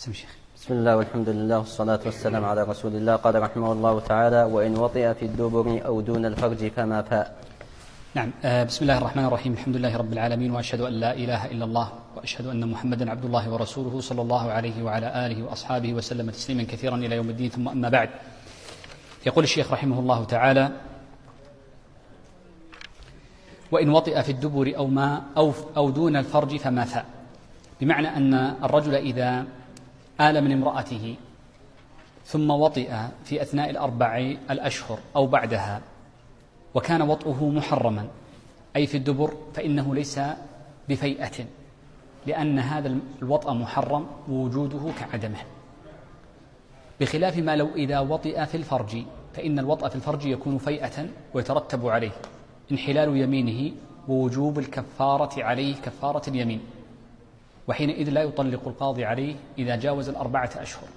بسم الله والحمد لله والصلاة والسلام على رسول الله. قال رحمه الله تعالى: وإن وطئ في الدبر أو دون الفرج فما فاء. نعم. بسم الله الرحمن الرحيم. الحمد لله رب العالمين، وأشهد أن لا إله إلا الله، وأشهد أن محمدا عبد الله ورسوله صلى الله عليه وعلى آله وأصحابه وسلم تسليما كثيرا إلى يوم الدين. ثم أما بعد، يقول الشيخ رحمه الله تعالى: وإن وطئ في الدبر أو دون الفرج فما فاء، بمعنى أن الرجل إذا آل من امرأته ثم وطئ في أثناء 4 الأشهر أو بعدها وكان وطئه محرما أي في الدبر، فإنه ليس بفيئة، لأن هذا الوطأ محرم ووجوده كعدمه، بخلاف ما لو إذا وطئ في الفرج، فإن الوطأ في الفرج يكون فيئة ويترتب عليه انحلال يمينه ووجوب الكفارة عليه كفارة اليمين، وحينئذ لا يطلق القاضي عليه إذا جاوز 4 أشهر.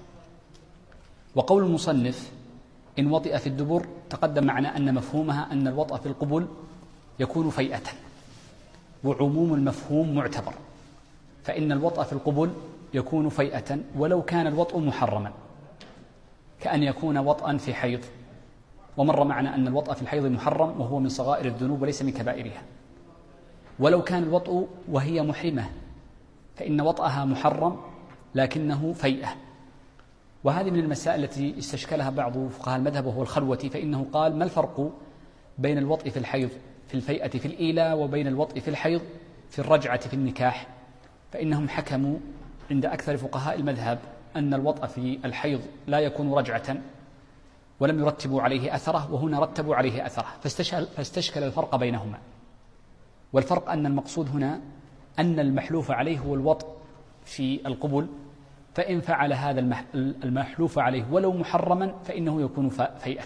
وقول المصنف إن وطئ في الدبر تقدم معنا أن مفهومها أن الوطأ في القبل يكون فيئة، وعموم المفهوم معتبر، فإن الوطأ في القبل يكون فيئة ولو كان الوطأ محرما، كأن يكون وطئا في حيض، ومر معنا أن الوطأ في الحيض محرم وهو من صغائر الذنوب وليس من كبائرها. ولو كان الوطأ وهي محرمة فإن وطأها محرم لكنه فيئة، وهذه من المسائل التي استشكلها بعض فقهاء المذهب وهو الخلوة، فإنه قال: ما الفرق بين الوطء في الحيض في الفيئة في الإيلاء وبين الوطء في الحيض في الرجعة في النكاح؟ فإنهم حكموا عند أكثر فقهاء المذهب أن الوطء في الحيض لا يكون رجعة، ولم يرتبوا عليه أثره، وهنا رتبوا عليه أثره، فاستشكل الفرق بينهما. والفرق أن المقصود هنا أن المحلوف عليه هو الوطء في القبل، فإن فعل هذا المحلوف عليه ولو محرما فإنه يكون فيئة،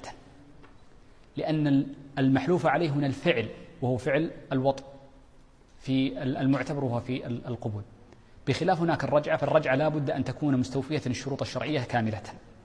لأن المحلوف عليه هنا الفعل وهو فعل الوطء في المعتبر وهو في القبل، بخلاف هناك الرجعة، فالرجعة لا بد أن تكون مستوفية الشروط الشرعية كاملة.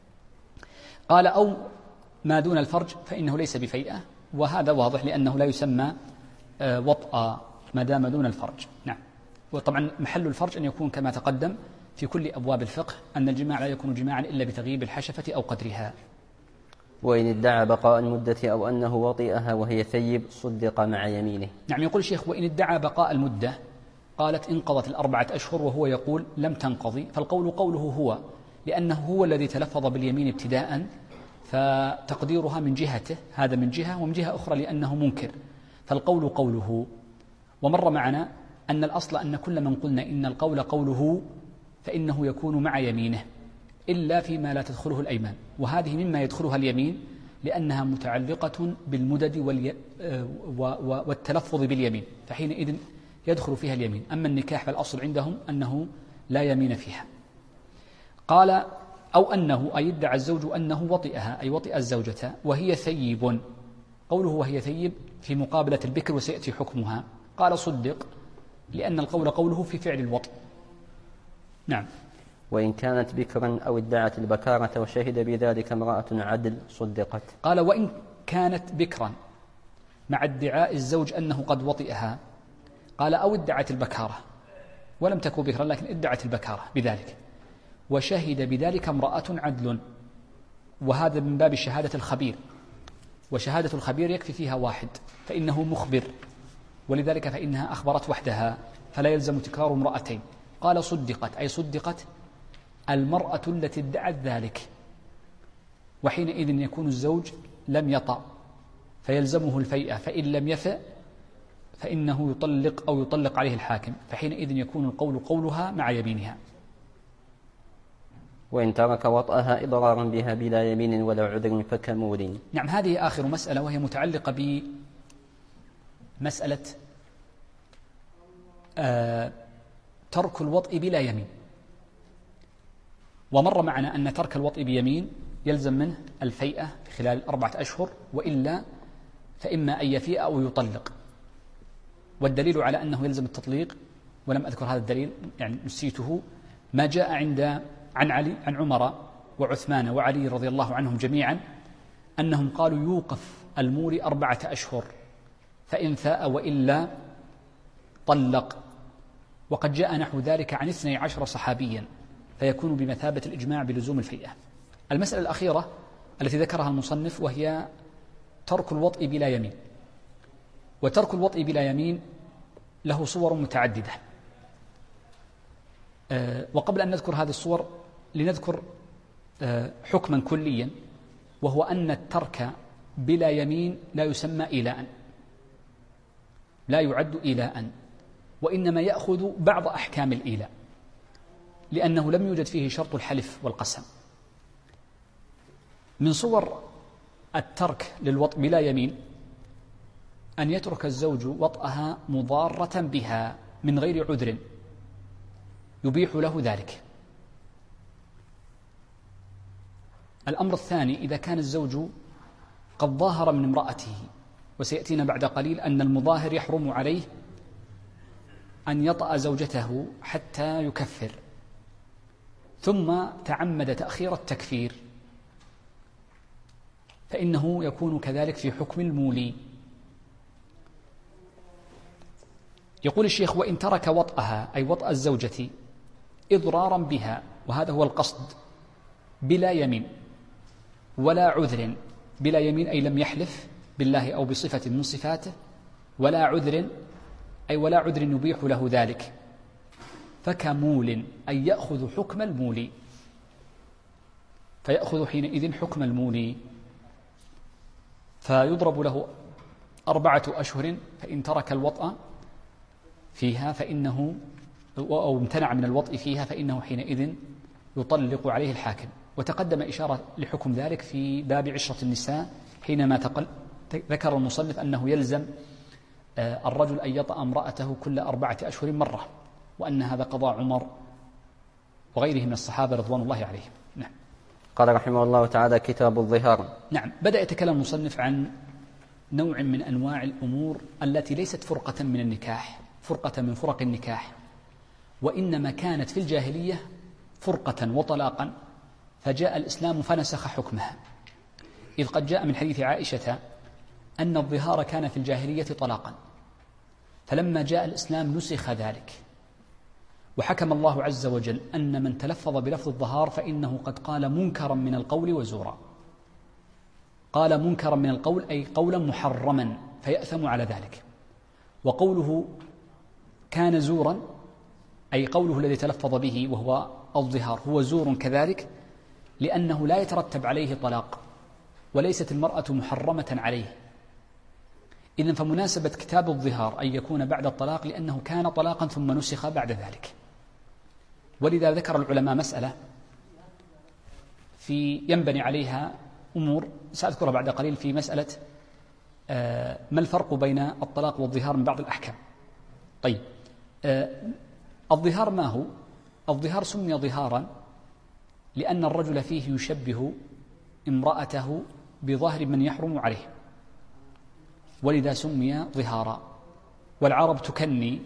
قال: أو ما دون الفرج فإنه ليس بفيئة، وهذا واضح لأنه لا يسمى وطأ ما دام دون الفرج. نعم. وطبعا محل الفرج أن يكون كما تقدم في كل أبواب الفقه أن الجماع لا يكون جماعا إلا بتغييب الحشفة أو قدرها. وإن ادعى بقاء المدة أو أنه وطئها وهي ثيب صدق مع يمينه. نعم. يقول الشيخ: وإن ادعى بقاء المدة، قالت انقضت 4 أشهر وهو يقول لم تنقضي، فالقول قوله هو، لأنه هو الذي تلفظ باليمين ابتداء، فتقديرها من جهته، هذا من جهة، ومن جهة أخرى لأنه منكر، فالقول قوله. ومر معنا أن الأصل أن كل من قلنا إن القول قوله فإنه يكون مع يمينه، إلا فيما لا تدخله الأيمان، وهذه مما يدخلها اليمين لأنها متعلقة بالمدد والتلفظ باليمين، فحينئذ يدخل فيها اليمين. أما النكاح فالأصل عندهم أنه لا يمين فيها. قال: أو أنه أي ادعى الزوج أنه وطئها أي وطئ الزوجة وهي ثيب، قوله وهي ثيب في مقابلة البكر وسيأتي حكمها. قال: صدق، لأن القول قوله في فعل الوطء. نعم. وإن كانت بكرا أو ادعت البكارة وشهد بذلك امرأة عدل صدقت. قال: وإن كانت بكرا، مع ادعاء الزوج أنه قد وطئها، قال: أو ادعت البكارة ولم تكن بكرا لكن ادعت البكارة بذلك، وشهد بذلك امرأة عدل، وهذا من باب شهادة الخبير، وشهادة الخبير يكفي فيها واحد فإنه مخبر، ولذلك فإنها أخبرت وحدها فلا يلزم تكرار امرأتين. قال: صدقت أي صدقت المرأة التي ادعت ذلك، وحينئذ يكون الزوج لم يطأ فيلزمه الفيئة، فإن لم يفئ فإنه يطلق أو يطلق عليه الحاكم، فحينئذ يكون القول قولها مع يمينها. وإن ترك وطأها إضرارا بها بلا يمين ولا عذر فكمول. نعم. هذه آخر مسألة، وهي متعلقة بمسألة ترك الوطء بلا يمين. ومر معنا أن ترك الوطء بيمين يلزم منه الفيئة خلال 4 أشهر، وإلا فإما أن يفيء أو يطلق. والدليل على أنه يلزم التطليق، ولم أذكر هذا الدليل يعني نسيته، ما جاء عن عمر وعثمان وعلي رضي الله عنهم جميعا أنهم قالوا يوقف المول 4 أشهر، فإن فاء وإلا طلق. وقد جاء نحو ذلك عن 12 صحابيا، فيكون بمثابة الإجماع بلزوم الفيئة. المسألة الأخيرة التي ذكرها المصنف وهي ترك الوطء بلا يمين. وترك الوطء بلا يمين له صور متعددة، وقبل أن نذكر هذه الصور لنذكر حكما كليا، وهو أن الترك بلا يمين لا يسمى إيلاء، لا يعد إيلاء، وإنما يأخذ بعض أحكام الإيلاء، لأنه لم يوجد فيه شرط الحلف والقسم. من صور الترك للوطء بلا يمين أن يترك الزوج وطئها مضارة بها من غير عذر يبيح له ذلك. الأمر الثاني إذا كان الزوج قد ظاهر من امرأته، وسيأتينا بعد قليل أن المظاهر يحرم عليه أن يطأ زوجته حتى يكفر، ثم تعمد تأخير التكفير، فإنه يكون كذلك في حكم المولي. يقول الشيخ: وإن ترك وطأها أي وطأ الزوجة إضرارا بها، وهذا هو القصد، بلا يمين ولا عذر. بلا يمين أي لم يحلف بالله أو بصفة من صفاته، ولا عذر أي ولا عذر يبيح له ذلك، فكمول أي يأخذ حكم المولي، فيأخذ حينئذ حكم المولي، فيضرب له 4 أشهر، فإن ترك الوطأ فيها فإنه أو امتنع من الوطء فيها فإنه حينئذ يطلق عليه الحاكم. وتقدم إشارة لحكم ذلك في باب عشرة النساء، حينما ذكر المصنف أنه يلزم الرجل أن يطأ امرأته كل 4 أشهر مرة، وأن هذا قضاء عمر وغيره من الصحابة رضوان الله عليهم. نعم. قال رحمه الله تعالى: كتاب الظهار. نعم. بدأ يتكلم المصنف عن نوع من أنواع الأمور التي ليست فرقة من النكاح، فرقة من فرق النكاح، وإنما كانت في الجاهلية فرقة وطلاقا، فجاء الإسلام فنسخ حكمها، إذ قد جاء من حديث عائشة أن الظهار كان في الجاهلية طلاقا، فلما جاء الإسلام نسخ ذلك، وحكم الله عز وجل أن من تلفظ بلفظ الظهار فإنه قد قال منكرا من القول وزورا. قال منكرا من القول أي قولا محرما، فيأثم على ذلك. وقوله كان زورا أي قوله الذي تلفظ به وهو الظهار هو زور كذلك، لأنه لا يترتب عليه طلاق، وليست المرأة محرمة عليه. إذن فمناسبة كتاب الظهار أن يكون بعد الطلاق، لأنه كان طلاقا ثم نسخ بعد ذلك. ولذا ذكر العلماء مسألة ينبني عليها أمور سأذكرها بعد قليل، في مسألة ما الفرق بين الطلاق والظهار من بعض الأحكام. طيب، الظهار ما هو؟ الظهار سمي ظهارا لأن الرجل فيه يشبه امرأته بظهر من يحرم عليه، ولذا سمي ظهارا. والعرب تكني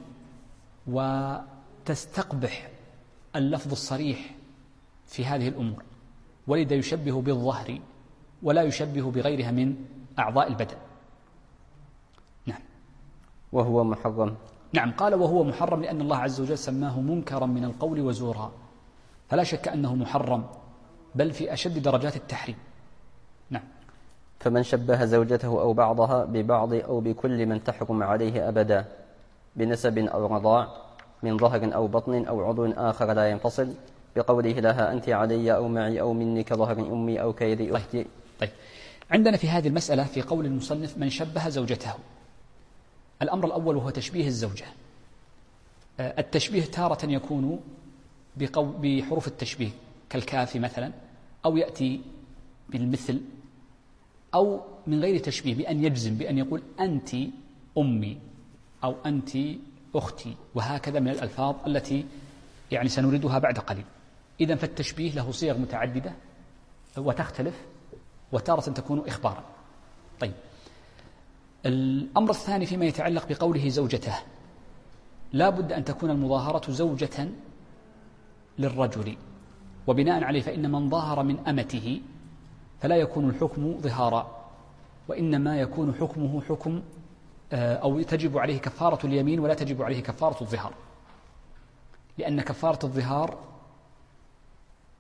وتستقبح اللفظ الصريح في هذه الأمور، ولذا يشبه بالظهر ولا يشبه بغيرها من أعضاء البدن. نعم. وهو محرم. نعم. قال وهو محرم لأن الله عز وجل سماه منكرا من القول وزورا، فلا شك أنه محرم، بل في أشد درجات التحريم. نعم. فمن شبه زوجته أو بعضها ببعض أو بكل من تحرم عليه أبدا بنسب أو رضاع من ظهر أو بطن أو عضو آخر لا ينفصل، بقوله لها أنت علي أو معي أو مني كظهر أمي أو كيد أختي. طيب. عندنا في هذه المسألة في قول المصنف من شبه زوجته، الأمر الأول هو تشبيه الزوجة. التشبيه تارة يكون بحروف التشبيه كالكاف مثلا، أو يأتي بالمثل، أو من غير تشبيه بأن يجزم بأن يقول أنت أمي أو أنت أختي، وهكذا من الألفاظ التي يعني سنردها بعد قليل. إذن فالتشبيه له صيغ متعددة وتختلف، وتارة تكون إخبارا. طيب، الأمر الثاني فيما يتعلق بقوله زوجته، لا بد أن تكون المظاهرة زوجة للرجل، وبناء عليه فإن من ظاهر من أمته فلا يكون الحكم ظهارا، وإنما يكون حكمه حكم أو تجب عليه كفارة اليمين ولا تجب عليه كفارة الظهار، لأن كفارة الظهار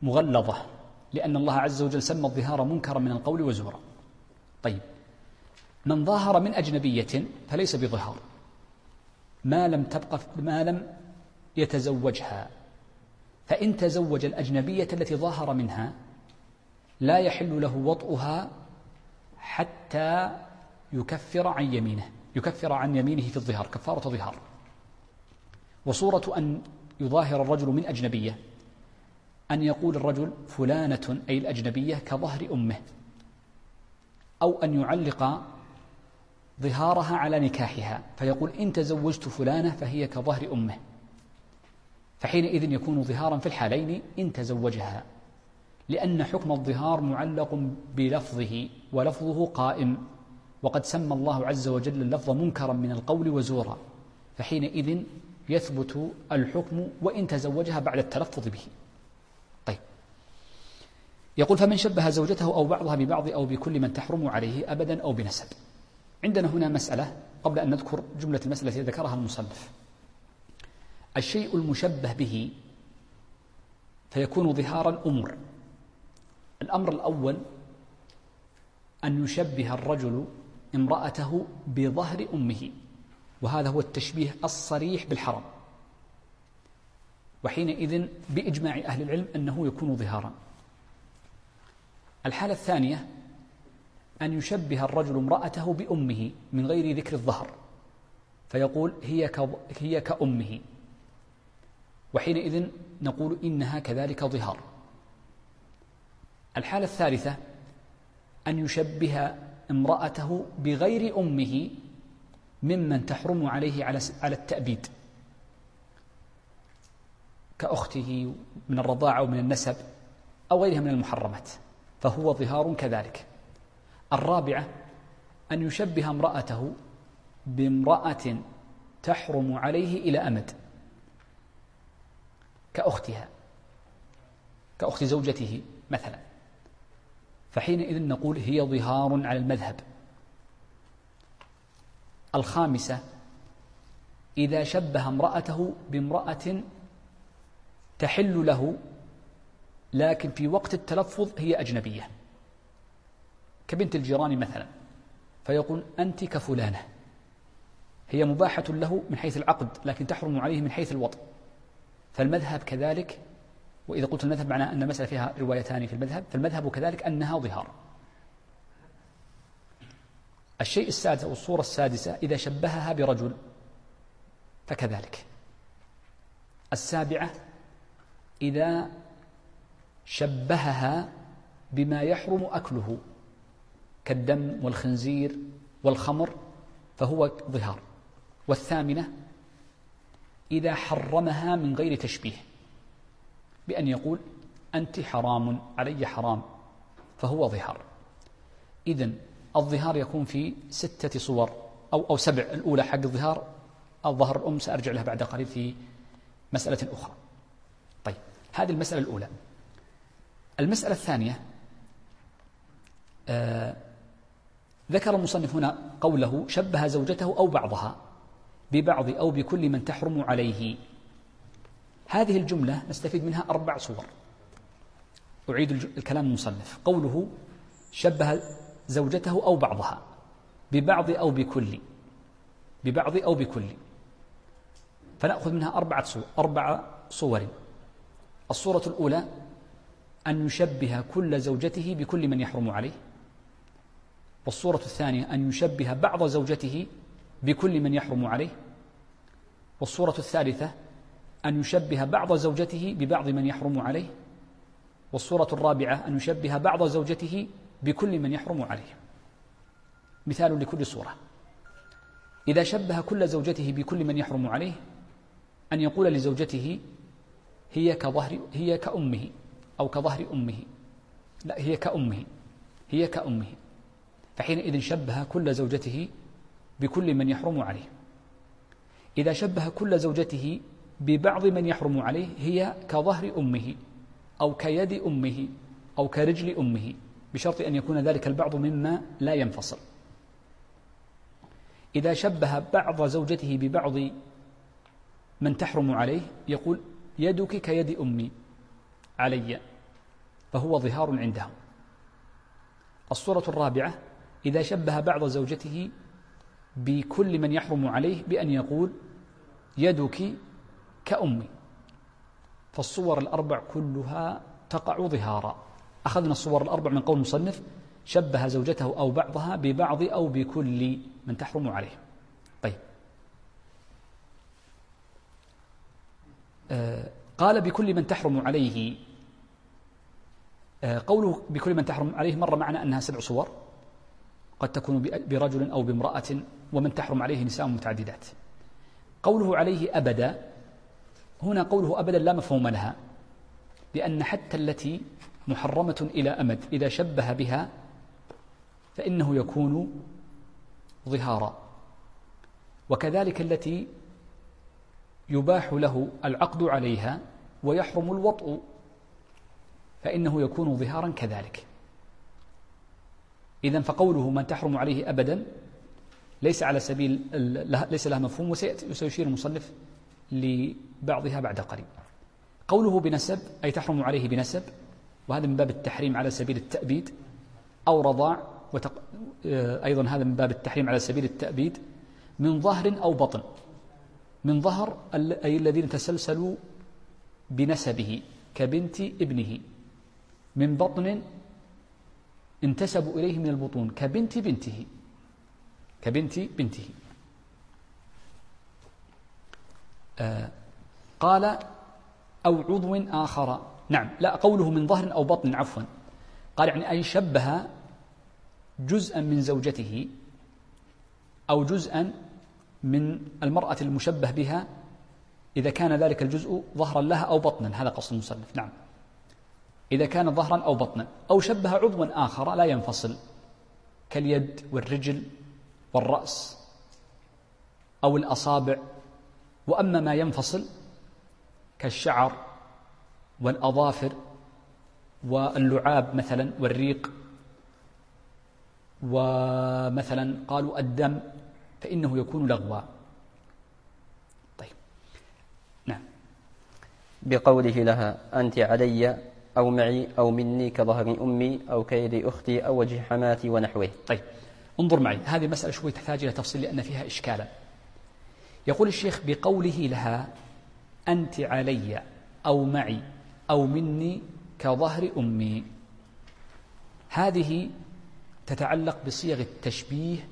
مغلظة، لأن الله عز وجل سمى الظهار منكرا من القول وزورا. طيب، من ظاهر من أجنبية فليس بظهار ما لم يتزوجها، فإن تزوج الأجنبية التي ظاهر منها لا يحل له وطئها حتى يكفر عن يمينه في الظهار كفارة ظهار. وصورة أن يظاهر الرجل من أجنبية أن يقول الرجل فلانة أي الأجنبية كظهر أمه، أو أن يعلق ظهارها على نكاحها فيقول إن تزوجت فلانة فهي كظهر أمه، فحينئذ يكون ظهارا في الحالين إن تزوجها، لأن حكم الظهار معلق بلفظه ولفظه قائم، وقد سمى الله عز وجل اللفظ منكرا من القول وزورا، فحينئذ يثبت الحكم وإن تزوجها بعد التلفظ به. طيب، يقول فمن شبه زوجته أو بعضها ببعض أو بكل من تحرم عليه أبدا أو بنسب. عندنا هنا مسألة قبل أن نذكر جملة المسألة التي ذكرها المصنف. الشيء المشبه به فيكون ظهارا الأمور. الأمر الأول أن يشبه الرجل امرأته بظهر أمه، وهذا هو التشبيه الصريح بالحرام، وحينئذ بإجماع أهل العلم أنه يكون ظهارا. الحالة الثانية أن يشبه الرجل امرأته بأمه من غير ذكر الظهر، فيقول هي كأمه، وحينئذ نقول إنها كذلك ظهار. الحالة الثالثة أن يشبه امرأته بغير أمه ممن تحرم عليه على التأبيد، كأخته من الرضاعة أو من النسب أو غيرها من المحرمات، فهو ظهار كذلك. الرابعة أن يشبه امرأته بامرأة تحرم عليه إلى أمد، كأختها، كأخت زوجته مثلا، فحينئذ نقول هي ظهار على المذهب. الخامسة إذا شبه امرأته بامرأة تحل له لكن في وقت التلفظ هي أجنبية، كبنت الجيران مثلا، فيقول أنت كفلانة، هي مباحة له من حيث العقد لكن تحرم عليه من حيث الوطء، فالمذهب كذلك. وإذا قلت المذهب معناه أن المسألة فيها روايتان في المذهب، فالمذهب كذلك أنها ظهار. الشيء السادس أو الصورة السادسة إذا شبهها برجل فكذلك. السابعة إذا شبهها بما يحرم أكله كالدم والخنزير والخمر فهو ظهار. والثامنة إذا حرمها من غير تشبيه بأن يقول أنت حرام علي حرام فهو ظهار. إذن الظهار يكون في 6 صور أو 7. الأولى حق الظهار الظهر الأم، سأرجع لها بعد قليل في مسألة أخرى. طيب، هذه المسألة الأولى. المسألة الثانية ذكر المصنف هنا قوله شبه زوجته أو بعضها ببعض أو بكل من تحرم عليه. هذه الجملة نستفيد منها 4 صور. أعيد الكلام المصنف. قوله شبه زوجته أو بعضها ببعض أو بكل، ببعض أو بكل، فنأخذ منها 4 صور. الصورة الأولى أن يشبه كل زوجته بكل من يحرم عليه. والصورة الثانية أن يشبه بعض زوجته بكل من يحرم عليه. والصورة الثالثة أن يشبه بعض زوجته ببعض من يحرم عليه. والصورة الرابعة أن يشبه بعض زوجته بكل من يحرم عليه. مثال لكل صورة. إذا شبه كل زوجته بكل من يحرم عليه أن يقول لزوجته هي كأمه أو كظهر أمه، لا هي كأمه، فحينئذ شبه كل زوجته بكل من يحرم عليه. إذا شبه كل زوجته ببعض من يحرم عليه هي كظهر أمه أو كيد أمه أو كرجل أمه، بشرط أن يكون ذلك البعض مما لا ينفصل. إذا شبه بعض زوجته ببعض من تحرم عليه يقول يدك كيد أمي علي، فهو ظهار عندهم. الصورة الرابعة إذا شبه بعض زوجته بكل من يحرم عليه بأن يقول يدك كأمي، فالصور الأربع كلها تقع ظهارا. أخذنا الصور الأربع من قول المصنف شبه زوجته أو بعضها ببعض أو بكل من تحرم عليه. طيب، قال بكل من تحرم عليه. قوله بكل من تحرم عليه مر معنا أنها 7 صور، قد تكون برجل أو بامرأة، ومن تحرم عليه نساء متعددات. قوله عليه أبدا، هنا قوله أبدا لا مفهوم لها، لأن حتى التي محرمة إلى أمد إذا شبه بها فإنه يكون ظهارا، وكذلك التي يباح له العقد عليها ويحرم الوطء فإنه يكون ظهارا كذلك. إذن فقوله من تحرم عليه أبدا ليس على سبيل ليس لها مفهوم، وسيشير المصنف لبعضها بعد قليل. قوله بنسب أي تحرم عليه بنسب، وهذا من باب التحريم على سبيل التأبيد، أو رضاع، أيضا هذا من باب التحريم على سبيل التأبيد، من ظهر أو بطن. من ظهر أي الذين تسلسلوا بنسبه كبنت ابنه، من بطن انتسبوا إليه من البطون كبنت بنته، قال أو عضو آخر. نعم، لا، قوله من ظهر أو بطن عفوا، قال يعني أي شبه جزءا من زوجته أو جزءا من المرأة المشبه بها إذا كان ذلك الجزء ظهرا لها أو بطنا، هذا قصد المصنف. نعم، إذا كان ظهرا أو بطنا، أو شبه عضوا آخر لا ينفصل كاليد والرجل والرأس أو الأصابع. وأما ما ينفصل كالشعر والأظافر واللعاب مثلا والريق، ومثلا قالوا الدم، فإنه يكون لغوا. طيب، نعم. بقوله لها أنت علي أو معي أو مني كظهر أمي أو كيد أختي أو وجه حماتي ونحوه. طيب، انظر معي، هذه مسألة شوي تحتاج إلى تفصيل لأن فيها إشكالا. يقول الشيخ بقوله لها أنت علي أو معي أو مني كظهر أمي، هذه تتعلق بصيغ التشبيه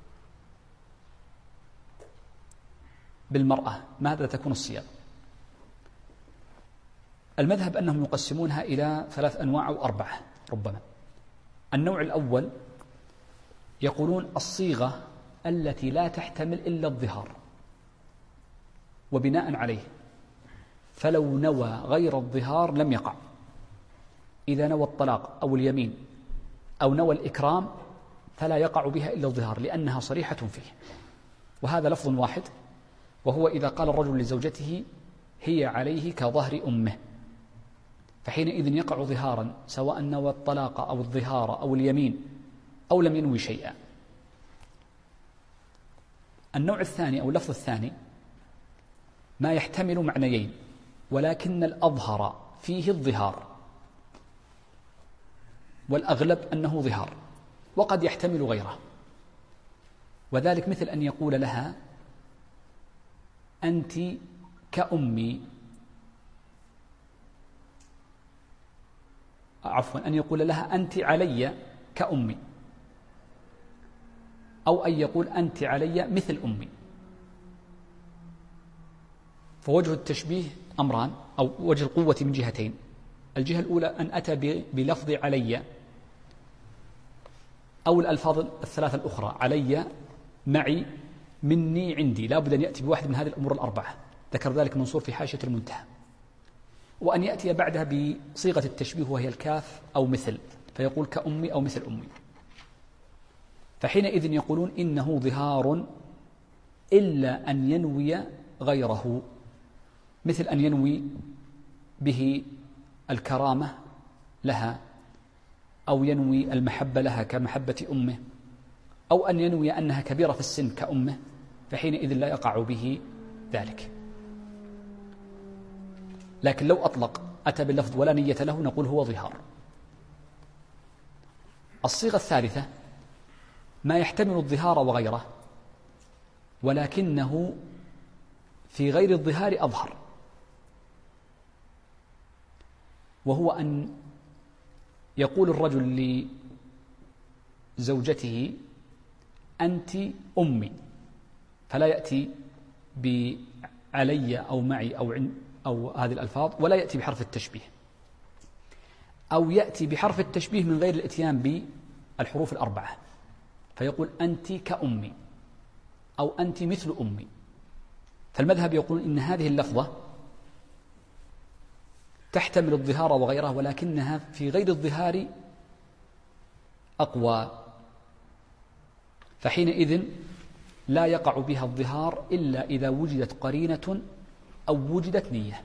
بالمرأة. ماذا تكون الصيغ؟ المذهب أنهم يقسمونها إلى 3 أنواع أو 4 ربما. النوع الأول يقولون الصيغة التي لا تحتمل إلا الظهار، وبناء عليه فلو نوى غير الظهار لم يقع. إذا نوى الطلاق أو اليمين أو نوى الإكرام فلا يقع بها إلا الظهار لأنها صريحة فيه. وهذا لفظ واحد، وهو إذا قال الرجل لزوجته هي عليه كظهر أمه، فحينئذ يقع ظهارا سواء نوى الطلاق أو الظهار أو اليمين أو لم ينوي شيئا. النوع الثاني أو اللفظ الثاني ما يحتمل معنيين ولكن الأظهر فيه الظهار، والأغلب أنه ظهار، وقد يحتمل غيره. وذلك مثل أن يقول لها أنت كأمي، عفوا، أن يقول لها أنت علي كأمي، أو أن يقول أنت علي مثل أمي. فوجه التشبيه أمران، أو وجه القوة من جهتين. الجهة الأولى أن أتى بلفظ علي أو الألفاظ الثلاثة الأخرى، علي، معي، مني، عندي، لا بد أن يأتي بواحد من هذه الأمور الأربعة، ذكر ذلك منصور في حاشية المنتهى. وأن يأتي بعدها بصيغة التشبيه وهي الكاف أو مثل، فيقول كأمي أو مثل أمي. فحينئذ يقولون إنه ظهار إلا أن ينوي غيره، مثل أن ينوي به الكرامة لها، أو ينوي المحبة لها كمحبة أمه، أو أن ينوي أنها كبيرة في السن كأمه، فحينئذ لا يقع به ذلك. لكن لو أطلق أتى باللفظ ولا نية له نقول هو ظهار. الصيغة الثالثة ما يحتمل الظهار وغيره ولكنه في غير الظهار أظهر، وهو أن يقول الرجل لزوجته أنت أمي، فلا يأتي بعلي أو معي أو هذه الألفاظ، ولا يأتي بحرف التشبيه، أو يأتي بحرف التشبيه من غير الإتيان بالحروف الأربعة، فيقول أنت كأمي أو أنت مثل أمي. فالمذهب يقول إن هذه اللفظة تحتمل الظهار وغيره، ولكنها في غير الظهار أقوى، فحينئذ لا يقع بها الظهار إلا إذا وجدت قرينة أو وجدت نية.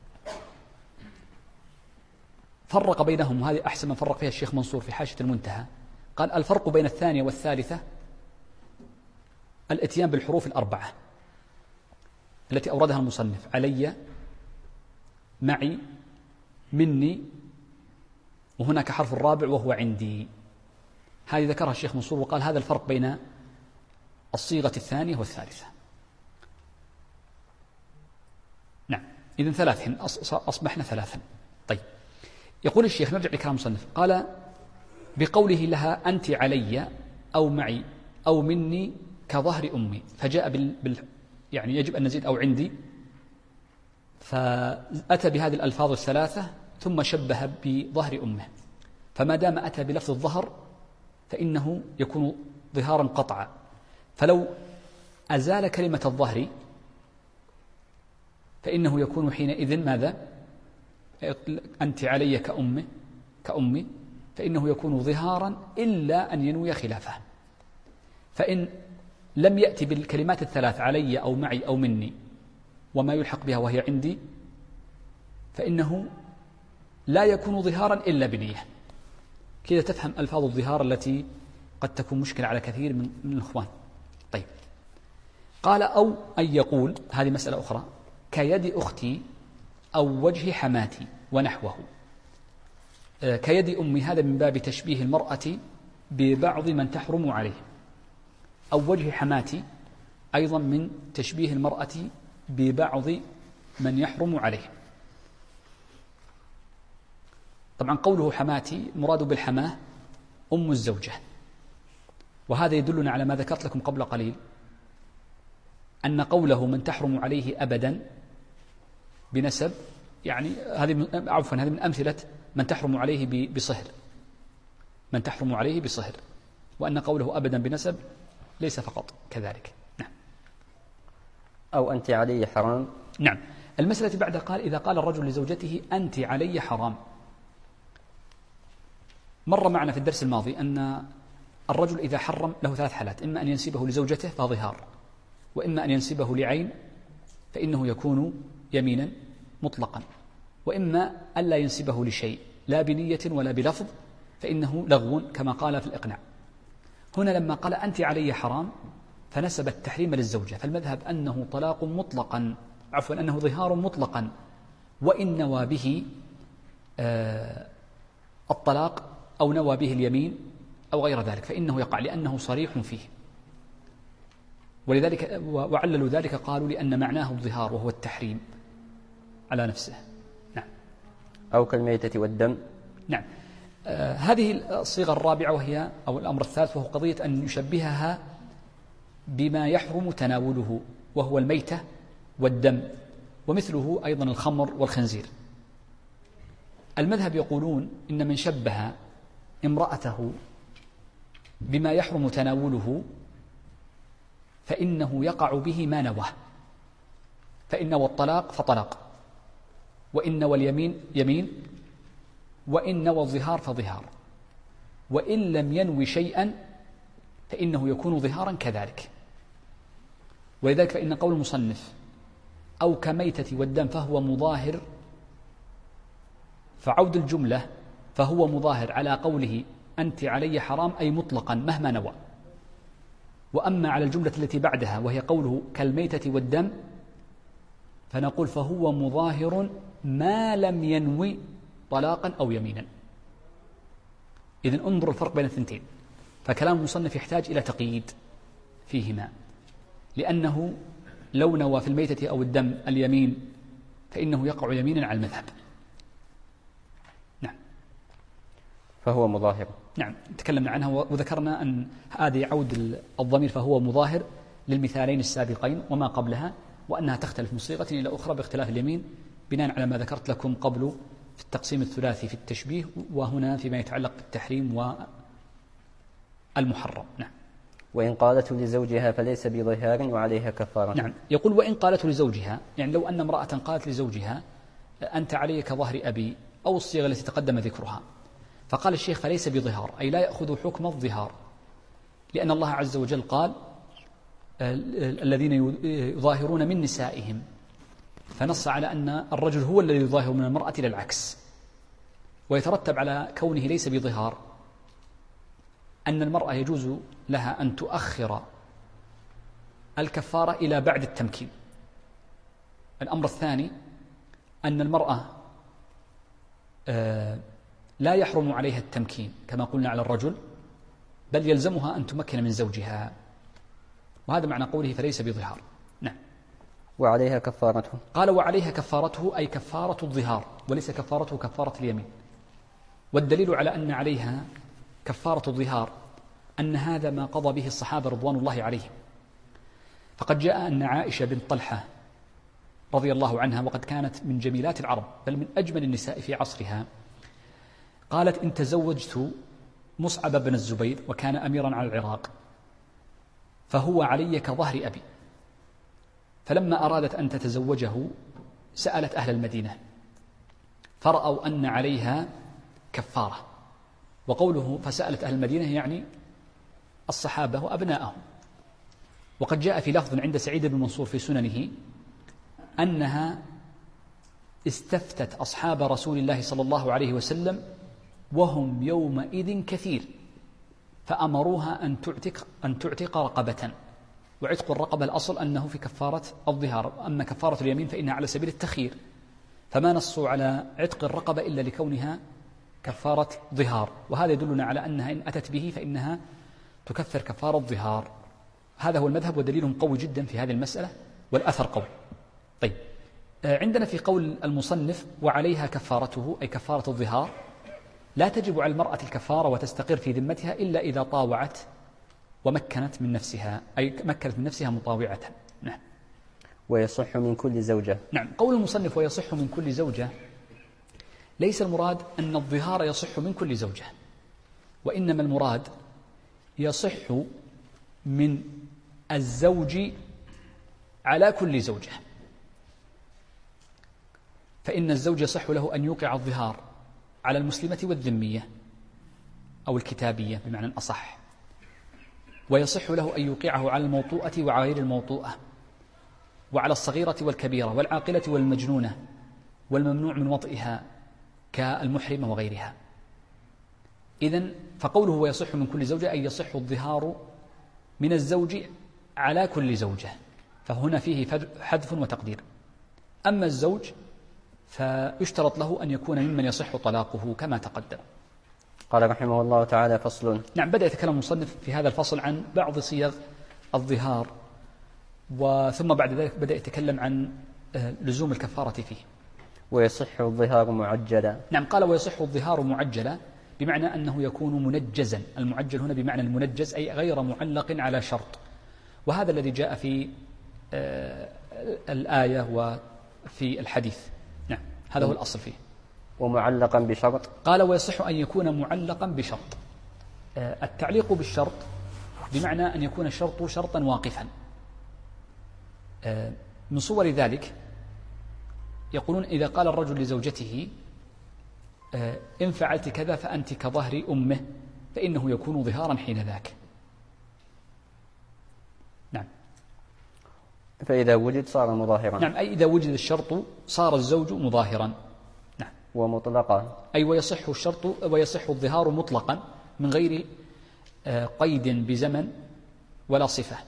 فرق بينهم، هذه أحسن ما فرق فيها الشيخ منصور في حاشية المنتهى، قال الفرق بين الثانية والثالثة الاتيان بالحروف الأربعة التي أوردها المصنف: علي، معي، مني، وهناك حرف الرابع وهو عندي. هذه ذكرها الشيخ منصور وقال هذا الفرق بين الصيغة الثانية والثالثة. نعم، إذن ثلاث، أصبحنا ثلاثا. طيب، يقول الشيخ نرجع لكلام المصنف، قال بقوله لها أنت علي أو معي أو مني كظهر أمي، فجاء يعني يجب أن نزيد أو عندي، فأتى بهذه الألفاظ الثلاثة ثم شبه بظهر أمه، فما دام أتى بلفظ الظهر فإنه يكون ظهارا قطعا، فلو أزال كلمة الظهر فإنه يكون حينئذ ماذا؟ أنت علي كأمي، فإنه يكون ظهارا إلا أن ينوي خلافه. فإن لم يأتي بالكلمات الثلاث علي أو معي أو مني وما يلحق بها وهي عندي، فإنه لا يكون ظهارا إلا بنية. كذا تفهم ألفاظ الظهار التي قد تكون مشكلة على كثير من الإخوان. طيب، قال أو أن يقول، هذه مسألة أخرى، كيد أختي أو وجه حماتي ونحوه. كيد أمي هذا من باب تشبيه المرأة ببعض من تحرم عليه، أو وجه حماتي أيضا من تشبيه المرأة ببعض من يحرم عليه. طبعا قوله حماتي مراد بالحماه أم الزوجة، وهذا يدلنا على ما ذكرت لكم قبل قليل، أن قوله من تحرم عليه أبدا بنسب، يعني هذه من أمثلة من تحرم عليه بصهر، من تحرم عليه بصهر، وأن قوله أبدا بنسب ليس فقط كذلك. نعم. أو أنت علي حرام. نعم. المسألة بعد قال إذا قال الرجل لزوجته أنت علي حرام. مر معنا في الدرس الماضي أن الرجل إذا حرم له ثلاث حالات: إما أن ينسبه لزوجته فظهار، وإما أن ينسبه لعين فإنه يكون يمينا مطلقا، وإما ألا ينسبه لشيء لا بنية ولا بلفظ فإنه لغو كما قال في الإقناع. هنا لما قال أنت علي حرام فنسب التحريم للزوجة، فالمذهب أنه طلاق مطلقا، أنه ظهار مطلقا، وإن نوى به الطلاق أو نوى به اليمين أو غير ذلك فإنه يقع، لأنه صريح فيه. ولذلك وعللوا ذلك قالوا لأن معناه الظهار وهو التحريم على نفسه. نعم. أو كالميتة والدم. نعم. هذه الصيغة الرابعة وهي أو الأمر الثالث، وهو قضية أن يشبهها بما يحرم تناوله، وهو الميتة والدم، ومثله أيضا الخمر والخنزير. المذهب يقولون إن من شبه امرأته بما يحرم تناوله فإنه يقع به ما نواه، فإن نوى الطلاق فطلاق، وإن نوى اليمين يمين، وإن نوى الظهار فظهار، وإن لم ينوي شيئا فإنه يكون ظهارا كذلك. ولذلك فإن قول المصنف أو كميتة والدم فهو مظاهر، فعود الجملة فهو مظاهر على قوله أنت علي حرام أي مطلقا مهما نوى. وأما على الجملة التي بعدها وهي قوله كالميتة والدم فنقول فهو مظاهر ما لم ينوي طلاقا أو يمينا. إذن انظر الفرق بين الثنتين. فكلام المصنف يحتاج إلى تقييد فيهما، لأنه لو نوى في الميتة أو الدم اليمين فإنه يقع يمينا على المذهب. نعم. فهو مظاهر. نعم، تكلمنا عنها وذكرنا أن هذه عود الضمير فهو مظاهر للمثالين السابقين وما قبلها، وأنها تختلف من صيغة إلى أخرى باختلاف اليمين بناء على ما ذكرت لكم قبل في التقسيم الثلاثي في التشبيه، وهنا فيما يتعلق بالتحريم والمحرم. نعم. وإن قالت لزوجها فليس بظهار وعليها كفارة. نعم، يقول وإن قالت لزوجها، يعني لو أن امرأة قالت لزوجها أنت علي كظهر أبي أو الصيغة التي تقدم ذكرها، فقال الشيخ فليس بظهار، أي لا يأخذ حكم الظهار، لأن الله عز وجل قال الذين يظاهرون من نسائهم، فنص على أن الرجل هو الذي يظاهر من المرأة إلى العكس. ويترتب على كونه ليس بظهار أن المرأة يجوز لها أن تؤخر الكفارة إلى بعد التمكين. الأمر الثاني أن المرأة لا يحرم عليها التمكين كما قلنا على الرجل، بل يلزمها أن تمكن من زوجها، وهذا معنى قوله فليس بظهار. نعم. وعليها كفارته. قال وعليها كفارته أي كفارة الظهار، وليس كفارته كفارة اليمين. والدليل على أن عليها كفارة الظهار أن هذا ما قضى به الصحابة رضوان الله عليهم. فقد جاء أن عائشة بنت طلحة رضي الله عنها، وقد كانت من جميلات العرب بل من أجمل النساء في عصرها، قالت إن تزوجت مصعب بن الزبير وكان أميرا على العراق فهو علي كظهر أبي. فلما أرادت أن تتزوجه سألت أهل المدينة فرأوا أن عليها كفارة. وقوله فسألت أهل المدينة يعني الصحابة وأبناءهم. وقد جاء في لفظ عند سعيد بن منصور في سننه أنها استفتت أصحاب رسول الله صلى الله عليه وسلم وهم يومئذ كثير، فأمروها أن تعتق رقبة، وعتق الرقبة الأصل أنه في كفارة الظهار، أما كفارة اليمين فإنها على سبيل التخيير، فما نصوا على عتق الرقبة إلا لكونها كفارة ظهار، وهذا يدلنا على أنها إن أتت به فإنها تكفر كفارة الظهار. هذا هو المذهب ودليلهم قوي جدا في هذه المسألة، والأثر قوي. طيب، عندنا في قول المصنف وعليها كفارته أي كفارة الظهار، لا تجب على المرأة الكفارة وتستقر في ذمتها إلا إذا طاوعت ومكنت من نفسها، أي مكنت من نفسها مطاوعة. نعم. ويصح من كل زوجة. نعم، قول المصنف ويصح من كل زوجة ليس المراد أن الظهار يصح من كل زوجة، وإنما المراد يصح من الزوج على كل زوجة. فإن الزوج يصح له أن يوقع الظهار على المسلمة والذمية أو الكتابية بمعنى أصح، ويصح له أن يوقعه على الموطوءة وغير الموطوءة، وعلى الصغيرة والكبيرة والعاقلة والمجنونة والممنوع من وطئها كالمحرمة وغيرها. إذن فقوله ويصح من كل زوجة أي يصح الظهار من الزوج على كل زوجة، فهنا فيه حذف وتقدير. أما الزوج فيشترط له أن يكون ممن يصح طلاقه كما تقدم. قال رحمه الله تعالى فصل. نعم، بدأ يتكلم المصنف في هذا الفصل عن بعض صيغ الظهار، وثم بعد ذلك بدأ يتكلم عن لزوم الكفارة فيه. ويصح الظهار معجلا. نعم، قال ويصح الظهار معجلا بمعنى أنه يكون منجزا. المعجل هنا بمعنى المنجز أي غير معلق على شرط، وهذا الذي جاء في الآية وفي الحديث. نعم، هذا هو الأصل فيه. ومعلقا بشرط. قال ويصح أن يكون معلقا بشرط. التعليق بالشرط بمعنى أن يكون الشرط شرطا واقفا. من صور ذلك يقولون إذا قال الرجل لزوجته إن فعلت كذا فأنت كظهر أمه، فإنه يكون ظهارا حين ذاك. نعم. فإذا وجد صار مظاهرا. نعم، أي إذا وجد الشرط صار الزوج مظاهرا. نعم. ومطلقا أي ويصح الشرط ويصح الظهار مطلقا من غير قيد بزمن ولا صفة.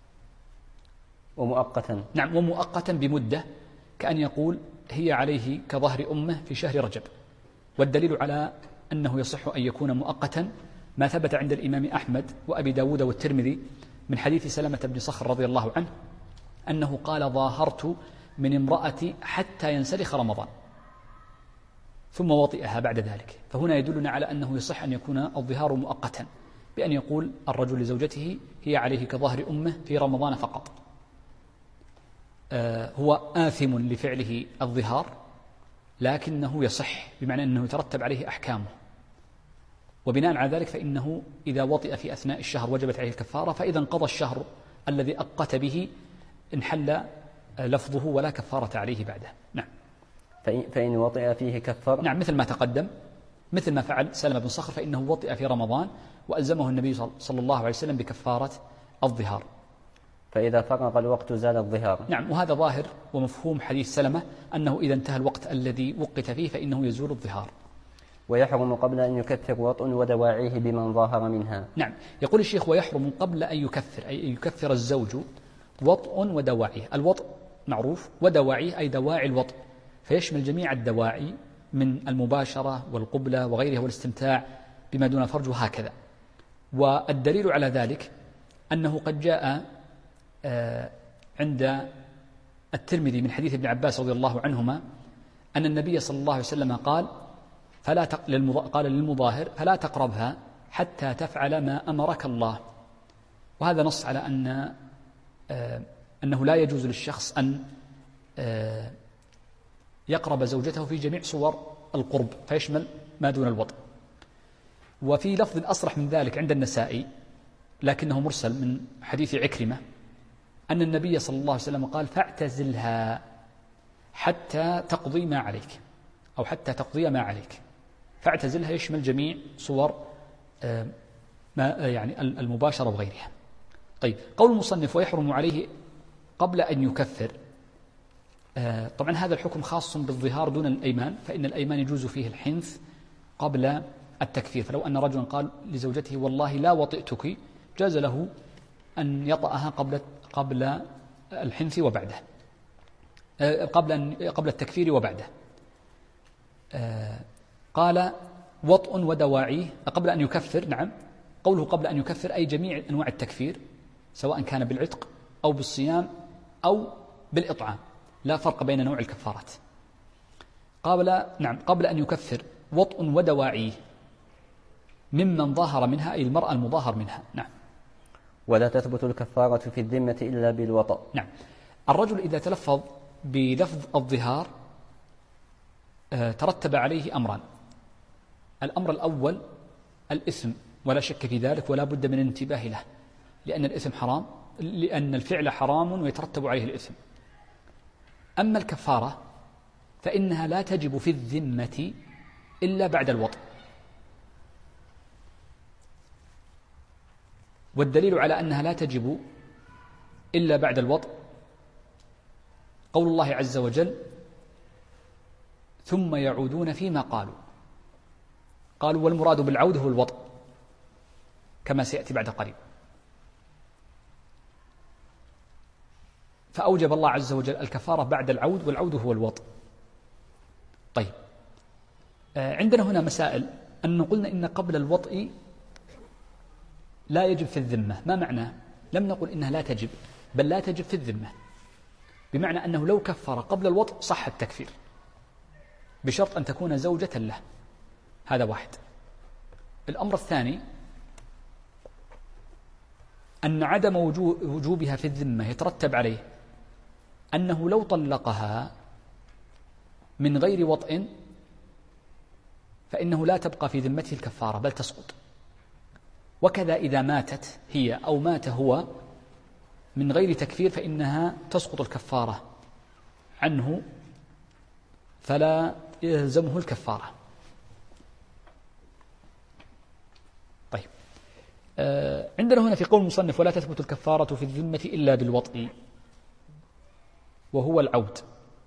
ومؤقتا. نعم، ومؤقتا بمدة، كأن يقول هي عليه كظهر أمه في شهر رجب. والدليل على أنه يصح أن يكون مؤقتا ما ثبت عند الإمام أحمد وأبي داود والترمذي من حديث سلمة بن صخر رضي الله عنه أنه قال: ظاهرت من امرأتي حتى ينسلخ رمضان ثم وطئها بعد ذلك. فهنا يدلنا على أنه يصح أن يكون الظهار مؤقتا، بأن يقول الرجل لزوجته: هي عليه كظهر أمه في رمضان فقط. هو آثم لفعله الظهار، لكنه يصح، بمعنى أنه يترتب عليه أحكامه، وبناء على ذلك فإنه إذا وطئ في أثناء الشهر وجبت عليه الكفارة، فإذا انقضى الشهر الذي أقت به انحل لفظه ولا كفارة عليه بعده. نعم. فإن وطئ فيه كفر. نعم، مثل ما تقدم، مثل ما فعل سلمة بن صخر، فإنه وطئ في رمضان وألزمه النبي صلى الله عليه وسلم بكفارة الظهار. فإذا فرغ الوقت زال الظهار. نعم، وهذا ظاهر ومفهوم حديث سلمة أنه إذا انتهى الوقت الذي وقت فيه فإنه يزول الظهار. ويحرم قبل أن يكفر وطء ودواعيه بمن ظاهر منها. نعم، يقول الشيخ: ويحرم قبل أن يكفر، أي أن يكفر الزوج وطء ودواعيه. الوطء معروف، ودواعيه أي دواعي الوطء، فيشمل جميع الدواعي من المباشرة والقبلة وغيرها والاستمتاع بما دون الفرج وهكذا. والدليل على ذلك أنه قد جاء عند الترمذي من حديث ابن عباس رضي الله عنهما أن النبي صلى الله عليه وسلم قال للمظاهر: فلا تقربها حتى تفعل ما أمرك الله. وهذا نص على أنه لا يجوز للشخص أن يقرب زوجته في جميع صور القرب، فيشمل ما دون الوطء. وفي لفظ أصرح من ذلك عند النسائي لكنه مرسل من حديث عكرمة أن النبي صلى الله عليه وسلم قال: فاعتزلها حتى تقضي ما عليك، أو حتى تقضي ما عليك. فاعتزلها يشمل جميع صور يعني المباشرة وغيرها. طيب، قول المصنف: ويحرم عليه قبل أن يكفر. طبعا هذا الحكم خاص بالظهار دون الأيمان، فإن الأيمان يجوز فيه الحنث قبل التكفير. فلو أن رجلا قال لزوجته: والله لا وطئتك، جاز له أن يطأها قبل الحنث وبعده، قبل التكفير وبعده. قال: وطء ودواعيه قبل أن يكفر. نعم، قوله قبل أن يكفر أي جميع أنواع التكفير، سواء كان بالعتق أو بالصيام أو بالإطعام، لا فرق بين نوع الكفارات. قبل أن يكفر وطء ودواعيه ممن ظاهر منها، أي المرأة المظاهر منها. نعم. ولا تثبت الكفارة في الذمة إلا بالوطأ. نعم، الرجل إذا تلفظ بلفظ الظهار ترتب عليه أمران. الأمر الأول الإثم، ولا شك في ذلك، ولا بد من الانتباه له، لأن الإثم حرام، لأن الفعل حرام ويترتب عليه الإثم. أما الكفارة فإنها لا تجب في الذمة إلا بعد الوطء. والدليل على أنها لا تجب إلا بعد الوطء قول الله عز وجل: ثم يعودون فيما قالوا والمراد بالعود هو الوطء، كما سيأتي بعد قريب. فأوجب الله عز وجل الكفارة بعد العود، والعود هو الوطء. طيب، عندنا هنا مسائل. أن قلنا إن قبل الوطء لا يجب في الذمة. ما معنى؟ لم نقل إنها لا تجب، بل لا تجب في الذمة، بمعنى أنه لو كفر قبل الوطء صح التكفير، بشرط أن تكون زوجة له. هذا واحد. الأمر الثاني أن عدم وجوبها في الذمة يترتب عليه أنه لو طلقها من غير وطء فإنه لا تبقى في ذمته الكفارة، بل تسقط. وكذا إذا ماتت هي أو مات هو من غير تكفير فإنها تسقط الكفارة عنه، فلا يلزمه الكفارة. طيب، عندنا هنا في قول المصنف: ولا تثبت الكفارة في الذمة إلا بالوطء، وهو العود.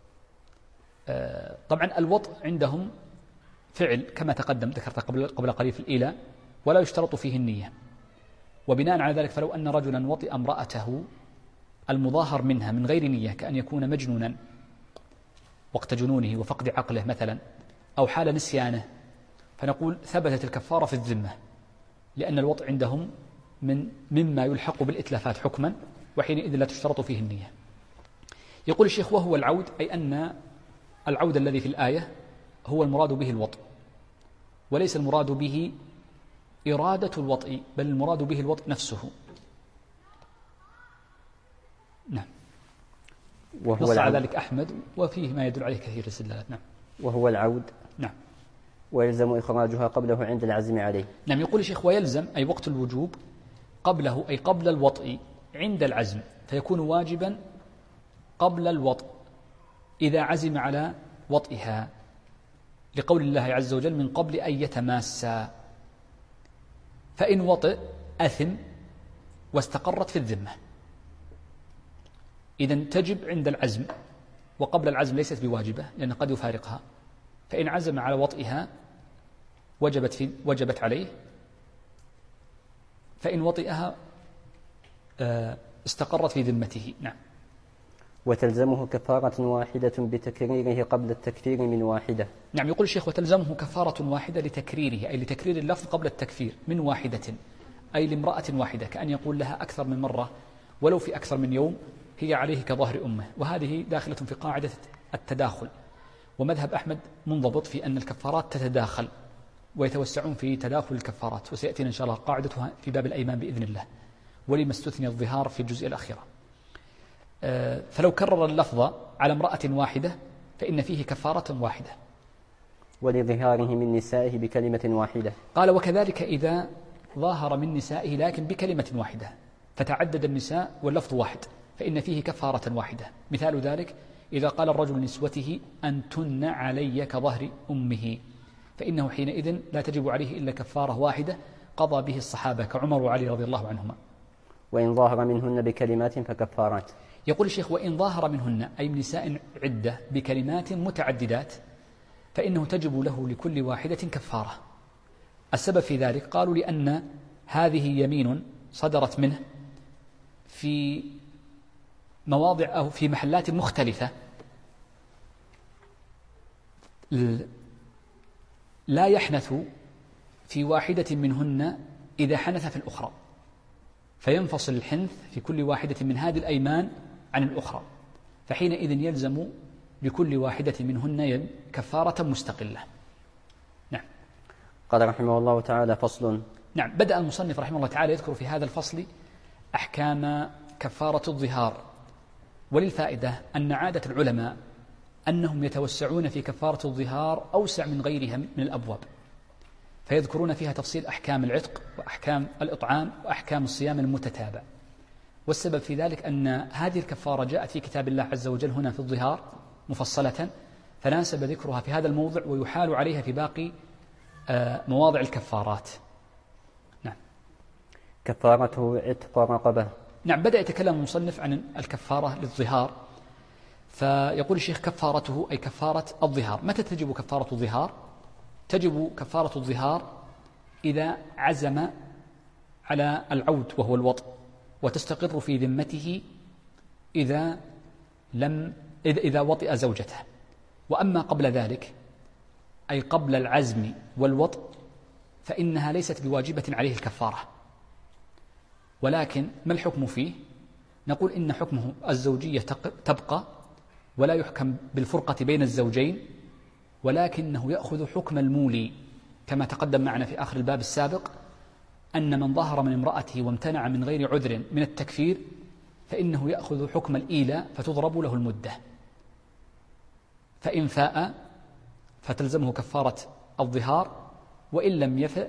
طبعا الوطء عندهم فعل كما تقدم ذكرت قبل قليل في الإيلاء، ولا يشترط فيه النية. وبناء على ذلك فلو أن رجلا وطئ امرأته المظاهر منها من غير نية، كأن يكون مجنونا وقت جنونه وفقد عقله مثلا، أو حال نسيانه، فنقول ثبتت الكفارة في الذمة، لأن الوطء عندهم مما يلحق بالإتلافات حكما، وحينئذ لا تشترط فيه النية. يقول الشيخ: وهو العود، أي أن العود الذي في الآية هو المراد به الوطء، وليس المراد به إرادة الوطء، بل المراد به الوطء نفسه. نعم. نص على ذلك أحمد، وفيه ما يدل عليه كثير السلالات. نعم. وهو العود. نعم. ويلزم إخراجها قبله عند العزم عليه. نعم. يقول الشيخ: ويلزم، أي وقت الوجوب، قبله، أي قبل الوطء، عند العزم، فيكون واجبا قبل الوطء إذا عزم على وطئها، لقول الله عز وجل: من قبل أن يتماسا. فإن وطئ أثم واستقرت في الذمة، إذن تجب عند العزم، وقبل العزم ليست بواجبة لأن قد يفارقها. فإن عزم على وطئها وجبت عليه، فإن وطئها استقرت في ذمته. نعم. وتلزمه كفارة واحدة بتكريره قبل التكفير من واحدة. نعم. يقول الشيخ: وتلزمه كفارة واحدة لتكريره، أي لتكرير اللفظ قبل التكفير من واحدة، أي لامرأة واحدة، كأن يقول لها أكثر من مرة ولو في أكثر من يوم: هي عليه كظهر أمه. وهذه داخلة في قاعدة التداخل، ومذهب أحمد منضبط في أن الكفارات تتداخل، ويتوسعون في تداخل الكفارات، وسيأتينا إن شاء الله قاعدتها في باب الأيمان بإذن الله، ولما استثني الظهار في الجزء الأخيرة. فلو كرر اللفظ على امرأة واحدة فإن فيه كفارة واحدة. ولظهاره من نسائه بكلمة واحدة. قال: وكذلك إذا ظاهر من نسائه لكن بكلمة واحدة، فتعدد النساء واللفظ واحد، فإن فيه كفارة واحدة. مثال ذلك: إذا قال الرجل لنسوته: أنتن علي كظهر أمه، فإنه حينئذ لا تجب عليه إلا كفارة واحدة قضى به الصحابة كعمر وعلي رضي الله عنهما. وإن ظاهر منهن بكلمات فكفارات. يقول الشيخ: وإن ظاهر منهن، أي من نساء عدة بكلمات متعددات، فإنه تجب له لكل واحدة كفارة. السبب في ذلك قالوا: لأن هذه يمين صدرت منه في مواضع أو في محلات مختلفة، لا يحنث في واحدة منهن إذا حنث في الأخرى، فينفصل الحنث في كل واحدة من هذه الأيمان عن الأخرى، فحينئذ يلزم بكل واحدة منهن كفارة مستقلة. نعم. قال رحمه الله تعالى: فصل. نعم. بدأ المصنف رحمه الله تعالى يذكر في هذا الفصل أحكام كفارة الظهار. وللفائدة أن عادة العلماء أنهم يتوسعون في كفارة الظهار أوسع من غيرها من الأبواب، فيذكرون فيها تفصيل أحكام العتق وأحكام الإطعام وأحكام الصيام المتتابع. والسبب في ذلك أن هذه الكفارة جاءت في كتاب الله عز وجل هنا في الظهار مفصلة، فناسب ذكرها في هذا الموضع ويحال عليها في باقي مواضع الكفارات. نعم. كفارته عتق رقبة. نعم. بدأ يتكلم المصنف عن الكفارة للظهار، فيقول الشيخ: كفارته أي كفارة الظهار. متى تجب كفارة الظهار؟ تجب كفارة الظهار إذا عزم على العود وهو الوطء، وتستقر في ذمته إذا وطئ زوجته. وأما قبل ذلك، أي قبل العزم والوطء، فإنها ليست بواجبة عليه الكفارة. ولكن ما الحكم فيه؟ نقول إن حكمه الزوجية تبقى، ولا يحكم بالفرقة بين الزوجين، ولكنه يأخذ حكم المولي، كما تقدم معنا في آخر الباب السابق أن من ظهر من امرأته وامتنع من غير عذر من التكفير فإنه يأخذ حكم الإيلاء، فتضرب له المدة، فإن فاء فتلزمه كفارة الظهار، وإن لم يفأ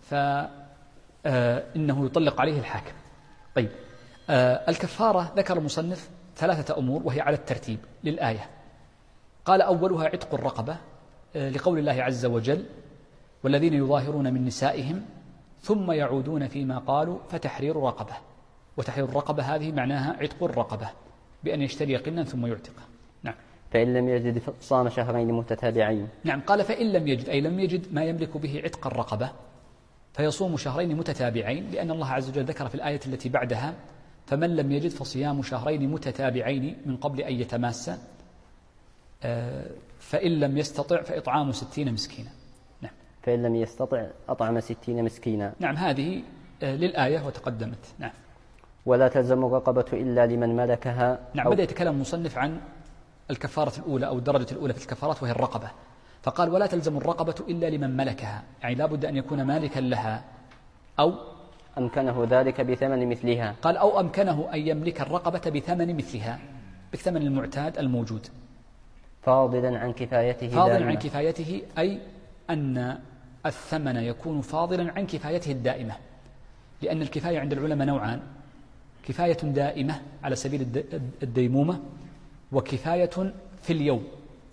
فإنه يطلق عليه الحاكم. طيب، الكفارة ذكر المصنف 3 أمور وهي على الترتيب للآية. قال: أولها عتق الرقبة، لقول الله عز وجل: والذين يظاهرون من نسائهم ثم يعودون فيما قالوا فتحرير رقبة. وتحرير الرقبة هذه معناها عتق الرقبة بأن يشتري قنا ثم يعتقه. نعم. فإن لم يجد صام شهرين متتابعين. نعم. قال: فإن لم يجد، أي لم يجد ما يملك به عتق الرقبة، فيصوم شهرين متتابعين، لأن الله عز وجل ذكر في الآية التي بعدها: فمن لم يجد فصيام شهرين متتابعين من قبل أن يتماسا، فإن لم يستطع فإطعام 60 مسكينا. نعم. فإن لم يستطع أطعم 60 مسكينا. نعم، هذه للآية وتقدمت. نعم. ولا تلزم الرقبة إلا لمن ملكها. نعم، بدأ يتكلم المصنف عن الكفارة الأولى أو الدرجة الأولى في الكفارات وهي الرقبة، فقال ولا تلزم الرقبة إلا لمن ملكها، يعني لا بد أن يكون مالكا لها أو أمكنه ذلك بثمن مثلها. قال أو أمكنه أن يملك الرقبة بثمن مثلها، بالثمن المعتاد الموجود. فاضلا عن كفايته. فاضلا عن كفايته، أي أن الثمن يكون فاضلا عن كفايته الدائمة، لأن الكفاية عند العلماء نوعان: كفاية دائمة على سبيل الديمومة، وكفاية في اليوم،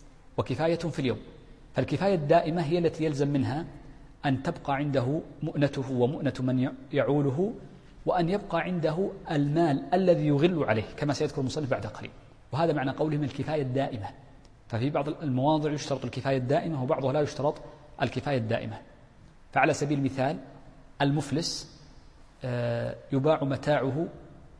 فالكفاية الدائمة هي التي يلزم منها أن تبقى عنده مؤنته ومؤنة من يعوله، وأن يبقى عنده المال الذي يغل عليه كما سيذكر المصنف بعد قليل، وهذا معنى قولهم الكفاية الدائمة. ففي بعض المواضع يشترط الكفاية الدائمة وبعضها لا يشترط الكفاية الدائمة. فعلى سبيل المثال المفلس يباع متاعه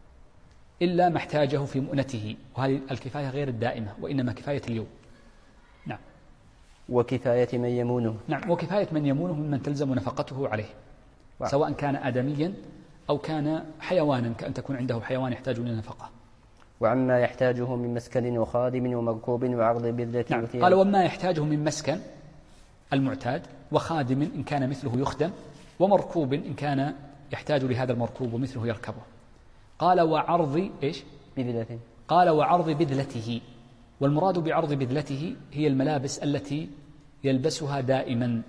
إلا ما احتاجه في مؤنته، وهذه الكفاية غير الدائمة وإنما كفاية اليوم. نعم. وكفاية من يمونه. نعم، وكفاية من يمونه ممن تلزم نفقته عليه، سواء كان آدميا أو كان حيوانا، كأن تكون عنده حيوان يحتاج إلى نفقة. وعما يحتاجه من مسكن وخادم ومركوب وعرض بذلة. نعم، قال وما يحتاجه من مسكن المعتاد، وخادم إن كان مثله يخدم، ومركوب إن كان يحتاج لهذا المركوب ومثله يركبه. قال وعرض إيش؟ بذلة. قال وعرض بذلته، والمراد بعرض بذلته هي الملابس التي يلبسها دائما.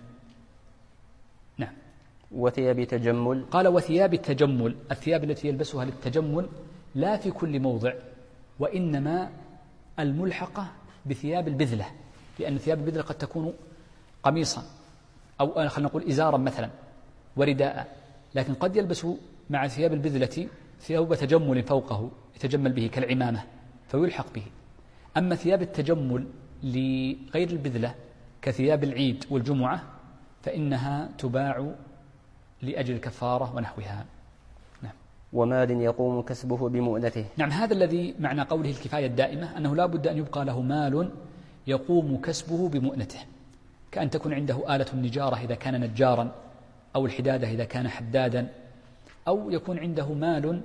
نعم. وثياب تجمل. قال وثياب التجمل، الثياب التي يلبسها للتجمل لا في كل موضع، وإنما الملحقة بثياب البذلة، لأن ثياب البذلة قد تكون قميصا أو خلينا نقول إزارا مثلا ورداء، لكن قد يلبس مع ثياب البذلة ثياب تجمل فوقه يتجمل به كالعمامة فيلحق به. أما ثياب التجمل لغير البذلة كثياب العيد والجمعة فإنها تباع لأجل الكفارة ونحوها. نعم. ومال يقوم كسبه بمؤنته. نعم، هذا الذي معنى قوله الكفاية الدائمة، أنه لا بد أن يبقى له مال يقوم كسبه بمؤنته، كأن تكون عنده آلة النجارة إذا كان نجارا، أو الحدادة إذا كان حدادا، أو يكون عنده مال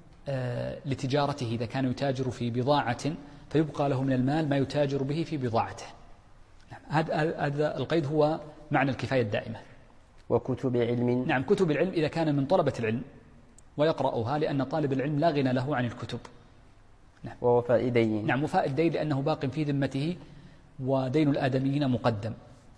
لتجارته إذا كان يتاجر في بضاعة فيبقى له من المال ما يتاجر به في بضاعته. نعم، هذا القيد هو معنى الكفاية الدائمة. وكتب علم. نعم، كتب العلم إذا كان من طلبة العلم ويقرأها، لأن طالب العلم لا غنى له عن الكتب. نعم. ووفاء الدين. نعم، وفاء الدين لأنه باق في ذمته ودين الآدميين مقدم.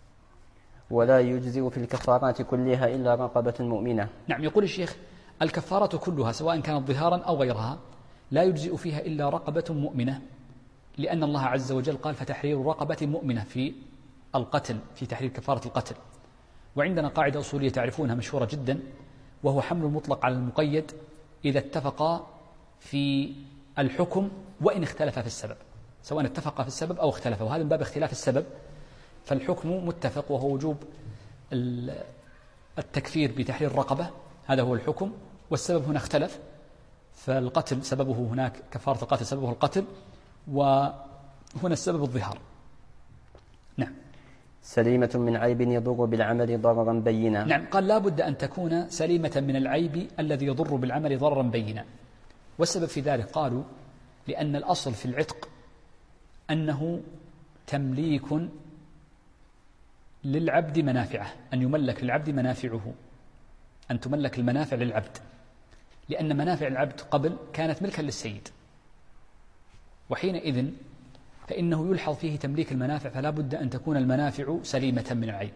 ولا يجزئ في الكفارات كلها إلا رقبة مؤمنة. نعم، يقول الشيخ الكفارة كلها سواء كانت ظهارا أو غيرها لا يجزئ فيها إلا رقبة مؤمنة، لأن الله عز وجل قال فتحرير رقبة مؤمنة في القتل، في تحرير كفارة القتل. وعندنا قاعدة أصولية تعرفونها مشهورة جدا، وهو حمل المطلق على المقيد إذا اتفقا في الحكم وإن اختلف في السبب، سواء اتفقا في السبب أو اختلفا، وهذا من باب اختلاف السبب. فالحكم متفق وهو وجوب التكفير بتحرير الرقبة، هذا هو الحكم، والسبب هنا اختلف، فالقتل سببه هناك كفارة القتل سببه القتل، وهنا السبب الظهار. نعم. سليمة من عيب يضر بالعمل ضررا بينا. نعم، قال لا بد أن تكون سليمة من العيب الذي يضر بالعمل ضررا بينا. والسبب في ذلك قالوا لأن الأصل في العتق أنه تمليك للعبد منافعه، أن يملك للعبد منافعه، أن تملك المنافع للعبد، لأن منافع العبد قبل كانت ملكا للسيد، وحينئذ فإنه يلحظ فيه تمليك المنافع، فلا بد أن تكون المنافع سليمة من العيب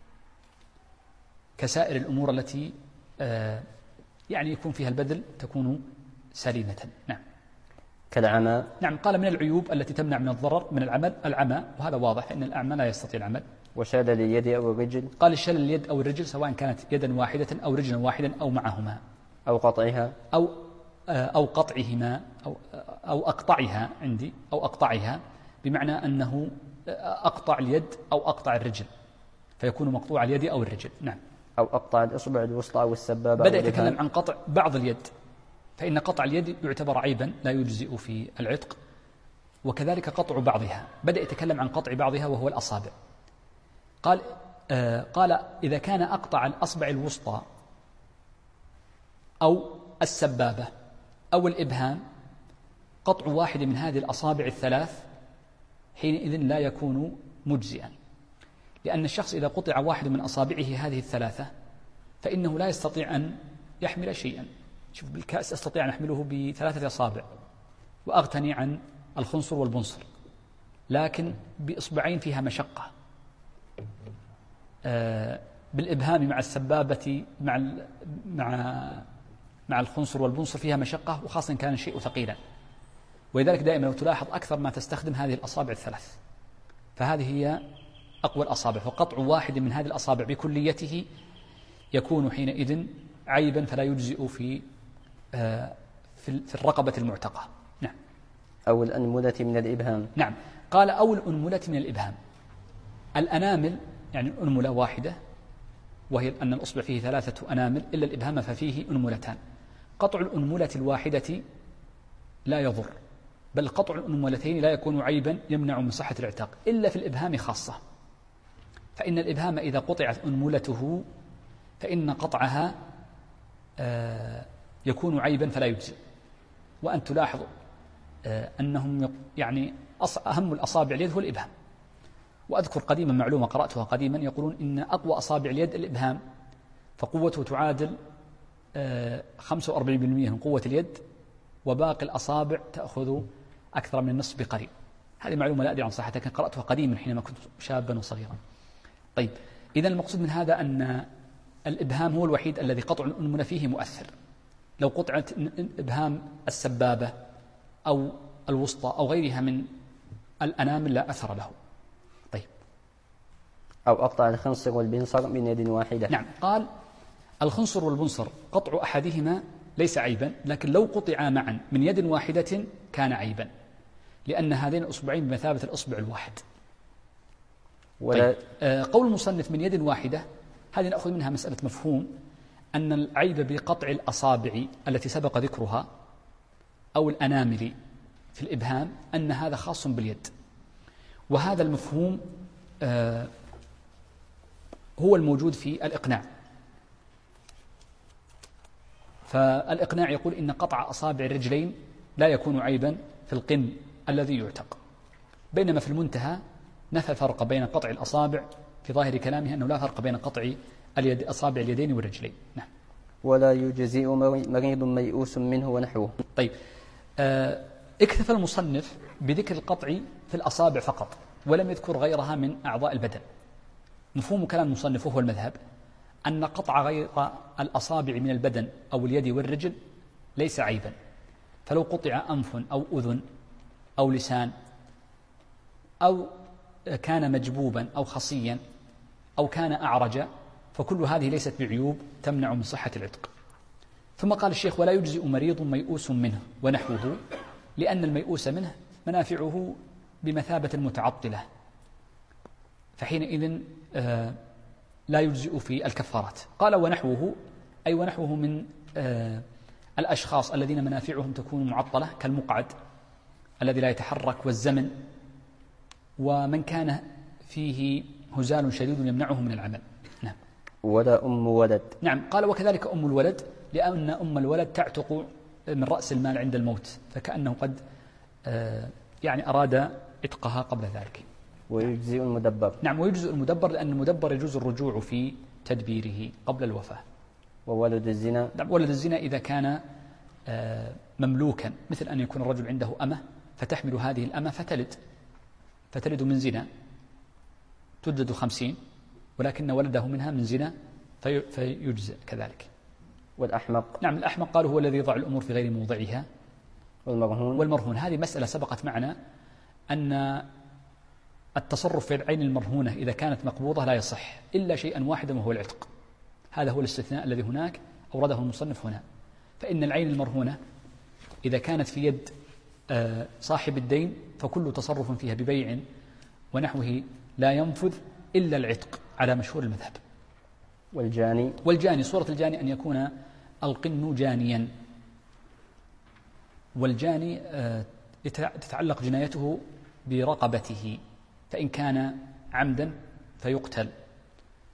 كسائر الأمور التي يعني يكون فيها البذل تكون سليمة. نعم. كالعمى. نعم، قال من العيوب التي تمنع من الضرر من العمل العمى، وهذا واضح فإن الأعمى لا يستطيع العمل. وشلل اليد أو الرجل. قال الشلل اليد أو الرجل سواء كانت يدا واحدة أو رجلا واحدا أو معهما، أو قطعها أو قطعهما أو أقطعها، عندي أو أقطعها بمعنى أنه أقطع اليد أو أقطع الرجل فيكون مقطوع اليد أو الرجل. نعم. أو أقطع الإصبع الوسطى أو السبابة. بدأ يتكلم عن قطع بعض اليد، فإن قطع اليد يعتبر عيبا لا يجزئ في العتق، وكذلك قطع بعضها. بدأ يتكلم عن قطع بعضها وهو الأصابع. قال قال إذا كان أقطع الأصبع الوسطى أو السبابة أو الإبهام، قطع واحد من هذه الأصابع الثلاث حينئذ لا يكون مجزئا، لأن الشخص إذا قطع واحد من أصابعه هذه الثلاثة فإنه لا يستطيع أن يحمل شيئا. شوف، بالكأس أستطيع أن أحمله ب3 أصابع وأغتني عن الخنصر والبنصر، لكن بإصبعين فيها مشقة. بالإبهام مع السبابة مع الخنصر والبنصر فيها مشقة، وخاصة كان الشيء ثقيلا. ولذلك دائما لو تلاحظ أكثر ما تستخدم هذه الأصابع الثلاث، فهذه هي أقوى الأصابع، فقطع واحد من هذه الأصابع بكليته يكون حينئذ عيبا فلا يجزئ في الرقبة المعتقة. نعم. أو الأنملة من الإبهام. نعم، قال أو الأنملة من الإبهام. الأنامل يعني أنملة واحدة، وهي أن الأصبع فيه 3 أنامل إلا الإبهام ففيه أنملتان. قطع الأنملة الواحدة لا يضر، بل قطع الأنملتين لا يكون عيبا يمنع من صحة الاعتاق إلا في الإبهام خاصة، فإن الإبهام إذا قطعت أنملته فإن قطعها يكون عيبا فلا يجزئ. وأن تلاحظوا أنهم يعني أهم الأصابع اليد هو الإبهام. وأذكر قديما معلومة قرأتها قديما، يقولون إن أقوى أصابع اليد الإبهام، فقوته تعادل 45% من قوة اليد، وباقي الأصابع تأخذ أكثر من النصف بقريب. هذه معلومة لا أدري عن صحتها، لكن قرأتها قديما حينما كنت شابا وصغيرا. طيب، إذن المقصود من هذا أن الإبهام هو الوحيد الذي قطع الأنملة فيه مؤثر. لو قطعت إبهام السبابة أو الوسطى أو غيرها من الأنامل لا أثر له. طيب. أو أقطع الخنصر والبنصر من يد واحدة. نعم، قال الخنصر والبنصر قطع أحدهما ليس عيبا، لكن لو قطعا معا من يد واحدة كان عيبا، لأن هذين الأصبعين بمثابة الأصبع الواحد. طيب. قول المصنف من يد واحدة، هذه نأخذ منها مسألة مفهوم أن العيب بقطع الأصابع التي سبق ذكرها أو الأنامل في الإبهام أن هذا خاص باليد، وهذا المفهوم هو الموجود في الإقناع. فالإقناع يقول إن قطع أصابع الرجلين لا يكون عيبا في القن الذي يعتق، بينما في المنتهى نفى الفرق بين قطع الأصابع في ظاهر كلامه أنه لا فرق بين قطع أصابع اليدين والرجلين. نعم. ولا يجزئ مريض ميؤوس منه ونحوه. طيب، اكتفى المصنف بذكر القطع في الأصابع فقط ولم يذكر غيرها من أعضاء البدن. مفهوم كلام المصنف وهو المذهب أن قطع غير الأصابع من البدن أو اليد والرجل ليس عيبا، فلو قطع أنف أو أذن أو لسان أو كان مجبوبا أو خصيا أو كان أعرج، فكل هذه ليست بعيوب تمنع من صحة العتق. ثم قال الشيخ ولا يجزئ مريض ميؤوس منه ونحوه، لأن الميؤوس منه منافعه بمثابة المتعطلة، فحينئذ لا يجزئ في الكفارات. قال ونحوه أي ونحوه من الأشخاص الذين منافعهم تكون معطلة كالمقعد الذي لا يتحرك والزمن، ومن كان فيه هزال شديد يمنعه من العمل. نعم. ولا أم ولد. نعم، قال وكذلك أم الولد، لأن أم الولد تعتق من رأس المال عند الموت، فكأنه قد يعني أراد عتقها قبل ذلك. ويجزئ المدبر. نعم، ويجزئ المدبر، لأن المدبر يجوز الرجوع في تدبيره قبل الوفاة. وولد الزنا. نعم، ولد الزنا إذا كان مملوكا، مثل أن يكون الرجل عنده أمة فتحمل هذه الأمة فتلد من زنا تجلد 50، ولكن ولده منها من زنا فيجزئ كذلك. والأحمق. نعم، الأحمق قالوا هو الذي يضع الأمور في غير موضعها. والمرهون هذه مسألة سبقت معنا أن التصرف في العين المرهونة إذا كانت مقبوضة لا يصح إلا شيئا واحدا وهو العتق. هذا هو الاستثناء الذي هناك أورده المصنف هنا. فإن العين المرهونة إذا كانت في يد صاحب الدين فكل تصرف فيها ببيع ونحوه لا ينفذ إلا العتق على مشهور المذهب. والجاني صورة الجاني أن يكون القن جانيا، والجاني تتعلق جنايته برقبته، فإن كان عمدا فيقتل،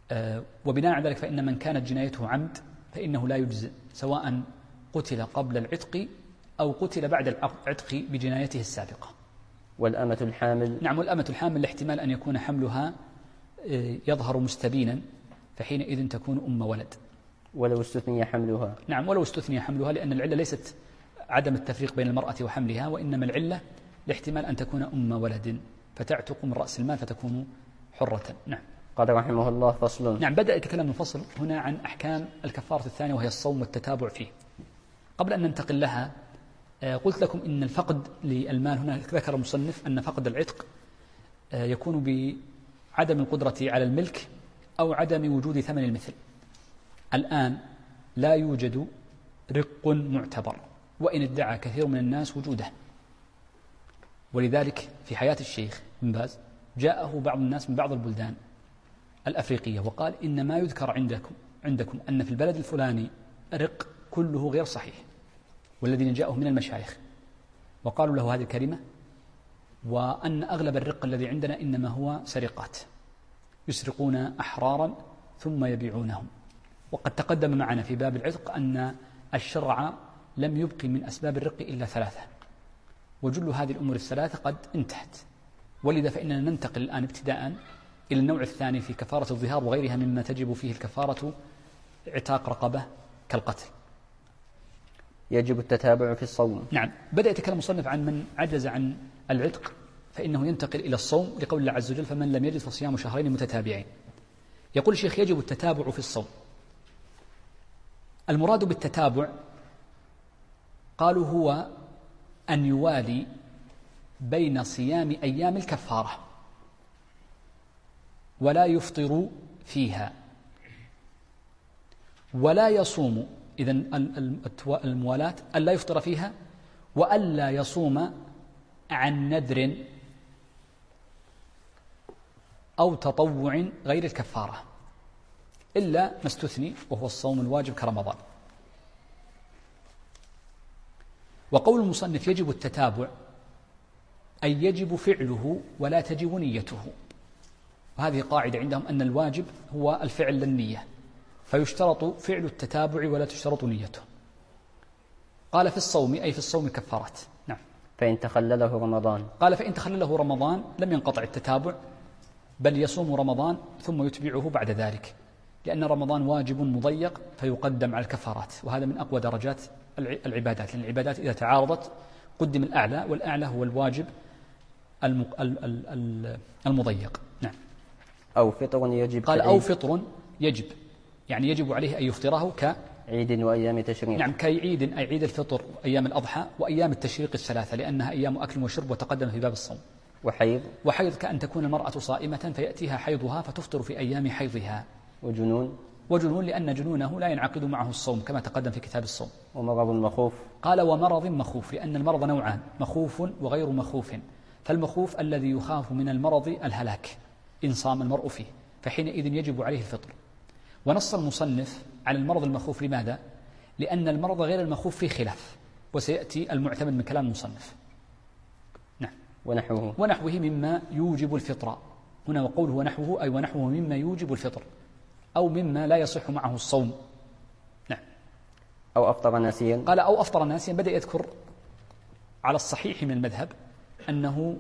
وبناء على ذلك فإن من كانت جنايته عمد فإنه لا يجزئ، سواء قتل قبل العتق أو قتل بعد العتق بجنايته السابقة. والأمة الحامل؟ نعم، والأمة الحامل لاحتمال أن يكون حملها يظهر مستبينا، فحينئذ تكون أم ولد. ولو استثني حملها؟ نعم، ولو استثني حملها، لأن العلة ليست عدم التفريق بين المرأة وحملها، وإنما العلة لاحتمال أن تكون أم ولد فتعتق من رأس المال فتكون حرة. نعم. قال رحمه الله: فصل. نعم، بدأ يتكلم الفصل هنا عن أحكام الكفارة الثانية وهي الصوم والتتابع فيه. قبل أن ننتقل لها قلت لكم إن الفقد للمال هنا ذكر المصنف أن فقد العتق يكون بعدم القدرة على الملك أو عدم وجود ثمن المثل. الآن لا يوجد رق معتبر، وإن ادعى كثير من الناس وجوده، ولذلك في حياة الشيخ بن باز جاءه بعض الناس من بعض البلدان الأفريقية وقال إن ما يذكر عندكم أن في البلد الفلاني رق كله غير صحيح، والذين جاءه من المشايخ وقالوا له هذه الكلمة، وأن أغلب الرق الذي عندنا إنما هو سرقات، يسرقون أحرارا ثم يبيعونهم. وقد تقدم معنا في باب العتق أن الشرع لم يبقي من أسباب الرق إلا 3، وجل هذه الأمور ال3 قد انتهت، ولذا فإننا ننتقل الآن ابتداء إلى النوع الثاني في كفارة الظهار وغيرها مما تجب فيه الكفارة اعتاق رقبة كالقتل. يجب التتابع في الصوم. نعم، بدأ يتكلم المصنف عن من عجز عن العتق فإنه ينتقل إلى الصوم لقول الله عز وجل: فمن لم يجد فصيام شهرين متتابعين. يقول الشيخ: يجب التتابع في الصوم. المراد بالتتابع قالوا هو أن يوالي بين صيام أيام الكفارة ولا يفطر فيها ولا يصوم، إذن الموالاة ألا يفطر فيها وألا يصوم عن ندر أو تطوع غير الكفارة إلا ما استثني وهو الصوم الواجب كرمضان. وقول المصنف يجب التتابع أي يجب فعله ولا تجب نيته، وهذه قاعدة عندهم أن الواجب هو الفعل للنية، فيشترط فعل التتابع ولا تشترط نيته. قال في الصوم أي في الصوم كفارات. نعم. فإن تخلله رمضان؟ قال فإن تخلله رمضان لم ينقطع التتابع، بل يصوم رمضان ثم يتبعه بعد ذلك، لأن رمضان واجب مضيق فيقدم على الكفارات، وهذا من أقوى درجات العبادات، لأن العبادات إذا تعارضت قدم الأعلى، والأعلى هو الواجب المضيق. نعم. أو فطر يجب. قال أو فطر يجب، يعني يجب عليه أن يفطره عيد وأيام تشريق. نعم، كعيد أي عيد الفطر أيام الأضحى وأيام التشريق ال3 لأنها أيام أكل وشرب وتقدم في باب الصوم. وحيض كأن تكون المرأة صائمة فيأتيها حيضها فتفطر في أيام حيضها. وجنون لأن جنونه لا ينعقد معه الصوم كما تقدم في كتاب الصوم. ومرض مخوف. قال ومرض مخوف، لأن المرض نوعان: مخوف وغير مخوف. فالمخوف الذي يخاف من المرض الهلاك إن صام المرء فيه، فحينئذ يجب عليه الفطر. ونص المصنف على المرض المخوف. لماذا؟ لأن المرض غير المخوف فيه خلاف، وسيأتي المعتمد من كلام المصنف. نعم. ونحوه مما يوجب الفطر. هنا وقوله ونحوه أي ونحوه مما يوجب الفطر أو مما لا يصح معه الصوم. نعم. أو أفطر ناسيا. قال أو أفطر ناسيا، بدأ يذكر على الصحيح من المذهب أنه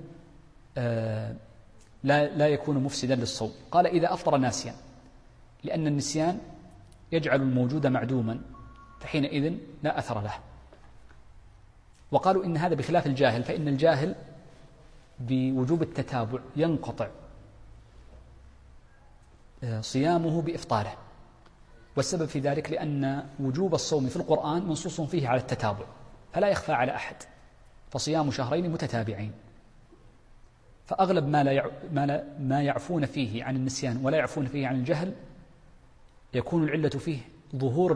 لا يكون مفسدا للصوم. قال إذا أفطر ناسيا، لأن النسيان يجعل الموجود معدوما فحينئذ لا أثر له. وقالوا إن هذا بخلاف الجاهل، فإن الجاهل بوجوب التتابع ينقطع صيامه بإفطاره، والسبب في ذلك لأن وجوب الصوم في القرآن منصوص فيه على التتابع فلا يخفى على أحد، فصيام شهرين متتابعين. فأغلب ما يعفون فيه عن النسيان ولا يعفون فيه عن الجهل يكون العلة فيه ظهور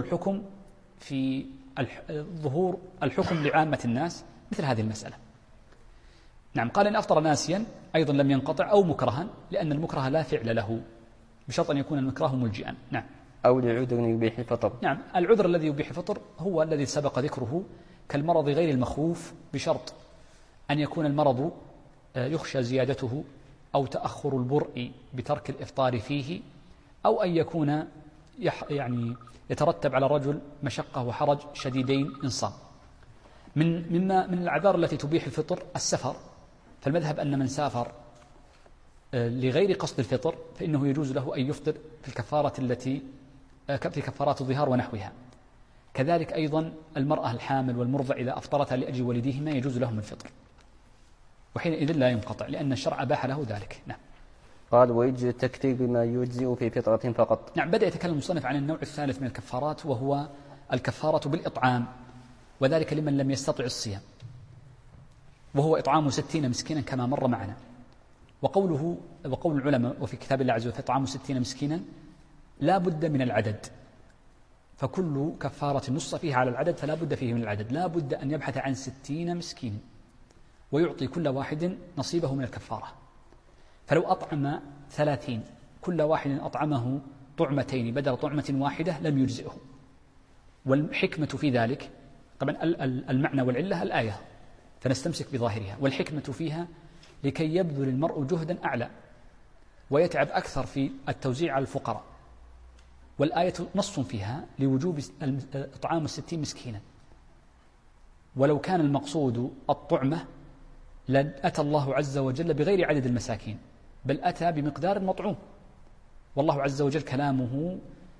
الحكم لعامة الناس مثل هذه المسألة. نعم. قال إن أفطر ناسيا أيضا لم ينقطع، أو مكرها، لأن المكره لا فعل له بشرط أن يكون المكره ملجئا. نعم. أو لعذر يبيح الفطر. نعم، العذر الذي يبيح الفطر هو الذي سبق ذكره كالمرض غير المخوف، بشرط أن يكون المرض يخشى زيادته أو تأخر البرء بترك الإفطار فيه أو أن يكون يعني يترتب على رجل مشقة وحرج شديدين إن صام. من الأعذار التي تبيح الفطر السفر، فالمذهب أن من سافر لغير قصد الفطر فإنه يجوز له أن يفطر في الكفارة التي في كفارات الظهار ونحوها. كذلك أيضا المرأة الحامل والمرضع إذا أفطرتا لأجل ولديهما يجوز لهم الفطر، وحينئذ لا ينقطع لأن الشرع أباح له ذلك. نعم. قال ويجزي التكفير بما يجزئ في فطرة فقط. نعم. بدأ يتكلم المصنف عن النوع الثالث من الكفارات، وهو الكفارة بالإطعام، وذلك لمن لم يستطع الصيام، وهو إطعام 60 مسكينا كما مر معنا. وقول العلماء وفي كتاب الله عز وجل إطعام 60 مسكينا لا بد من العدد، فكل كفارة نص فيها على العدد فلا بد فيه من العدد، لا بد أن يبحث عن 60 مسكين ويعطي كل واحد نصيبه من الكفارة. فلو أطعم 30 كل واحد أطعمه طعمتين بدل طعمة واحدة لم يجزئه. والحكمة في ذلك طبعا المعنى والعلة الآية فنستمسك بظاهرها، والحكمة فيها لكي يبذل المرء جهدا أعلى ويتعب أكثر في التوزيع على الفقراء، والآية نص فيها لوجوب إطعام 60 مسكينا. ولو كان المقصود الطعمة لأتى الله عز وجل بغير عدد المساكين، بل أتى بمقدار المطعوم، والله عز وجل كلامه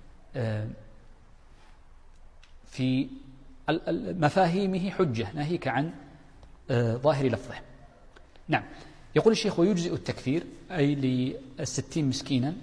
في مفاهيمه حجة ناهيك عن ظاهر لفظه. نعم. يقول الشيخ ويجزئ التكفير أي ل60 مسكينا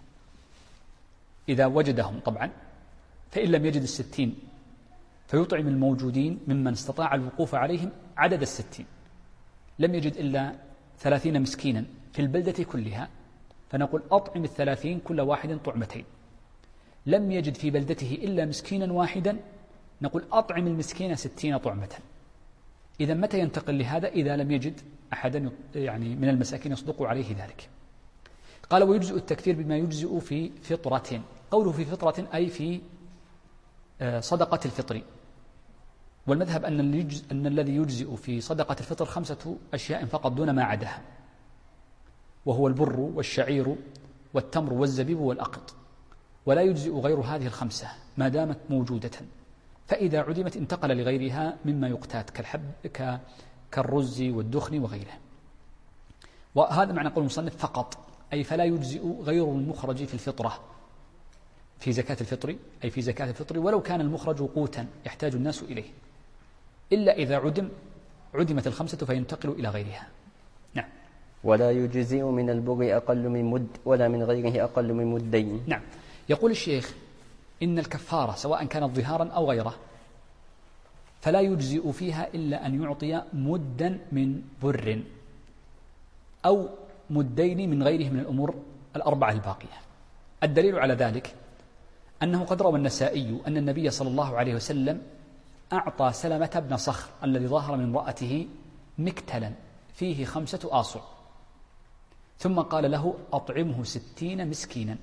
إذا وجدهم طبعا، فإن لم يجد 60 فيطعم الموجودين ممن استطاع الوقوف عليهم عدد 60. لم يجد إلا 30 مسكينا في البلدة كلها فنقول أطعم 30 كل واحد طعمتين. لم يجد في بلدته إلا مسكينا واحدا نقول أطعم المسكين 60 طعمة. إذا متى ينتقل لهذا؟ إذا لم يجد أحدا يعني من المساكين يصدق عليه ذلك. قال ويجزئ التكفير بما يجزئ في فطرة. قوله في فطرة أي في صدقة الفطر، والمذهب أن الذي يجزئ في صدقة الفطر 5 أشياء فقط دون ما عداها، وهو البر والشعير والتمر والزبيب والأقط، ولا يجزئ غير هذه ال5 ما دامت موجودة، فإذا عدمت انتقل لغيرها مما يقتات كالرز والدخن وغيره. وهذا معنى قول المصنف فقط، أي فلا يجزئ غير المخرج في الفطرة في زكاة الفطر، أي في زكاة الفطر ولو كان المخرج قوتا يحتاج الناس إليه، إلا إذا عدمت ال5 فينتقل إلى غيرها. نعم. ولا يجزئ من البر أقل من مد ولا من غيره أقل من مدين. نعم. يقول الشيخ إن الكفارة سواء كانت ظهارا أو غيره فلا يجزئ فيها إلا أن يعطي مدا من بر أو مدين من غيره من الأمور الأربعة الباقية. الدليل على ذلك أنه قد روى النسائي أن النبي صلى الله عليه وسلم أعطى سلمة بن صخر الذي ظهر من امرأته مكتلا فيه 5 آصع، ثم قال له أطعمه 60 مسكينا،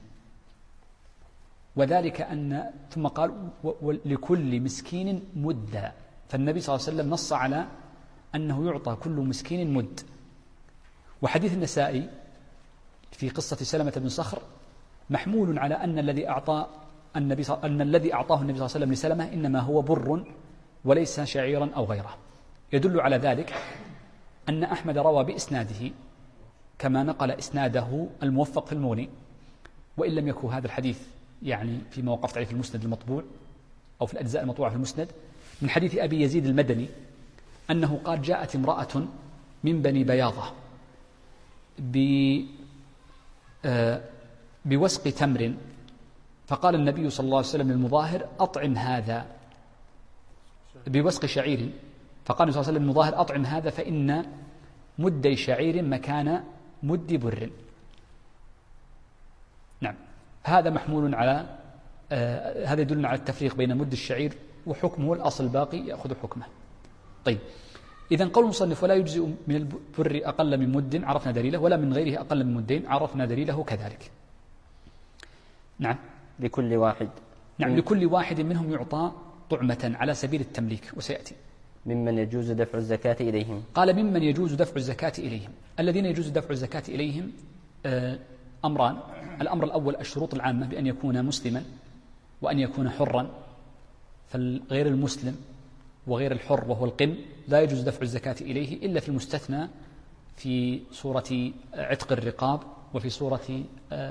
وذلك ثم قال لكل مسكين مدا، فالنبي صلى الله عليه وسلم نص على أنه يعطى كل مسكين مد. وحديث النسائي في قصة سلمة بن صخر محمول على أن الذي أعطاه النبي صلى الله عليه وسلم لسلمة إنما هو بر وليس شعيرا أو غيره. يدل على ذلك أن أحمد روى بإسناده كما نقل إسناده الموفق في المغني، وإن لم يكن هذا الحديث يعني فيما وقفت عليه في المسند المطبوع أو في الأجزاء المطبوعة في المسند، من حديث أبي يزيد المدني أنه قال جاءت امرأة من بني بياضة بوسق تمر، فقال النبي صلى الله عليه وسلم للمظاهر أطعم هذا، بوسق شعير، فقال النبي صلى الله عليه وسلم للمظاهر أطعم هذا فإن مدي شعير مكان مد بر. نعم. هذا محمول على هذا يدلنا على التفريق بين مد الشعير وحكمه الأصل الباقي يأخذ حكمه. طيب، إذن قول المصنف ولا يجزئ من البر أقل من مد عرفنا دليله، ولا من غيره أقل من مدين عرفنا دليله كذلك. نعم. لكل واحد. نعم. لكل واحد منهم يعطى طعمة على سبيل التمليك، وسيأتي. ممن يجوز دفع الزكاة إليهم. قال ممن يجوز دفع الزكاة إليهم. الذين يجوز دفع الزكاة إليهم أمران: الأمر الأول الشروط العامة بأن يكون مسلما وأن يكون حرا، فغير المسلم وغير الحر وهو القن لا يجوز دفع الزكاة إليه إلا في المستثنى في صورة عتق الرقاب وفي صورة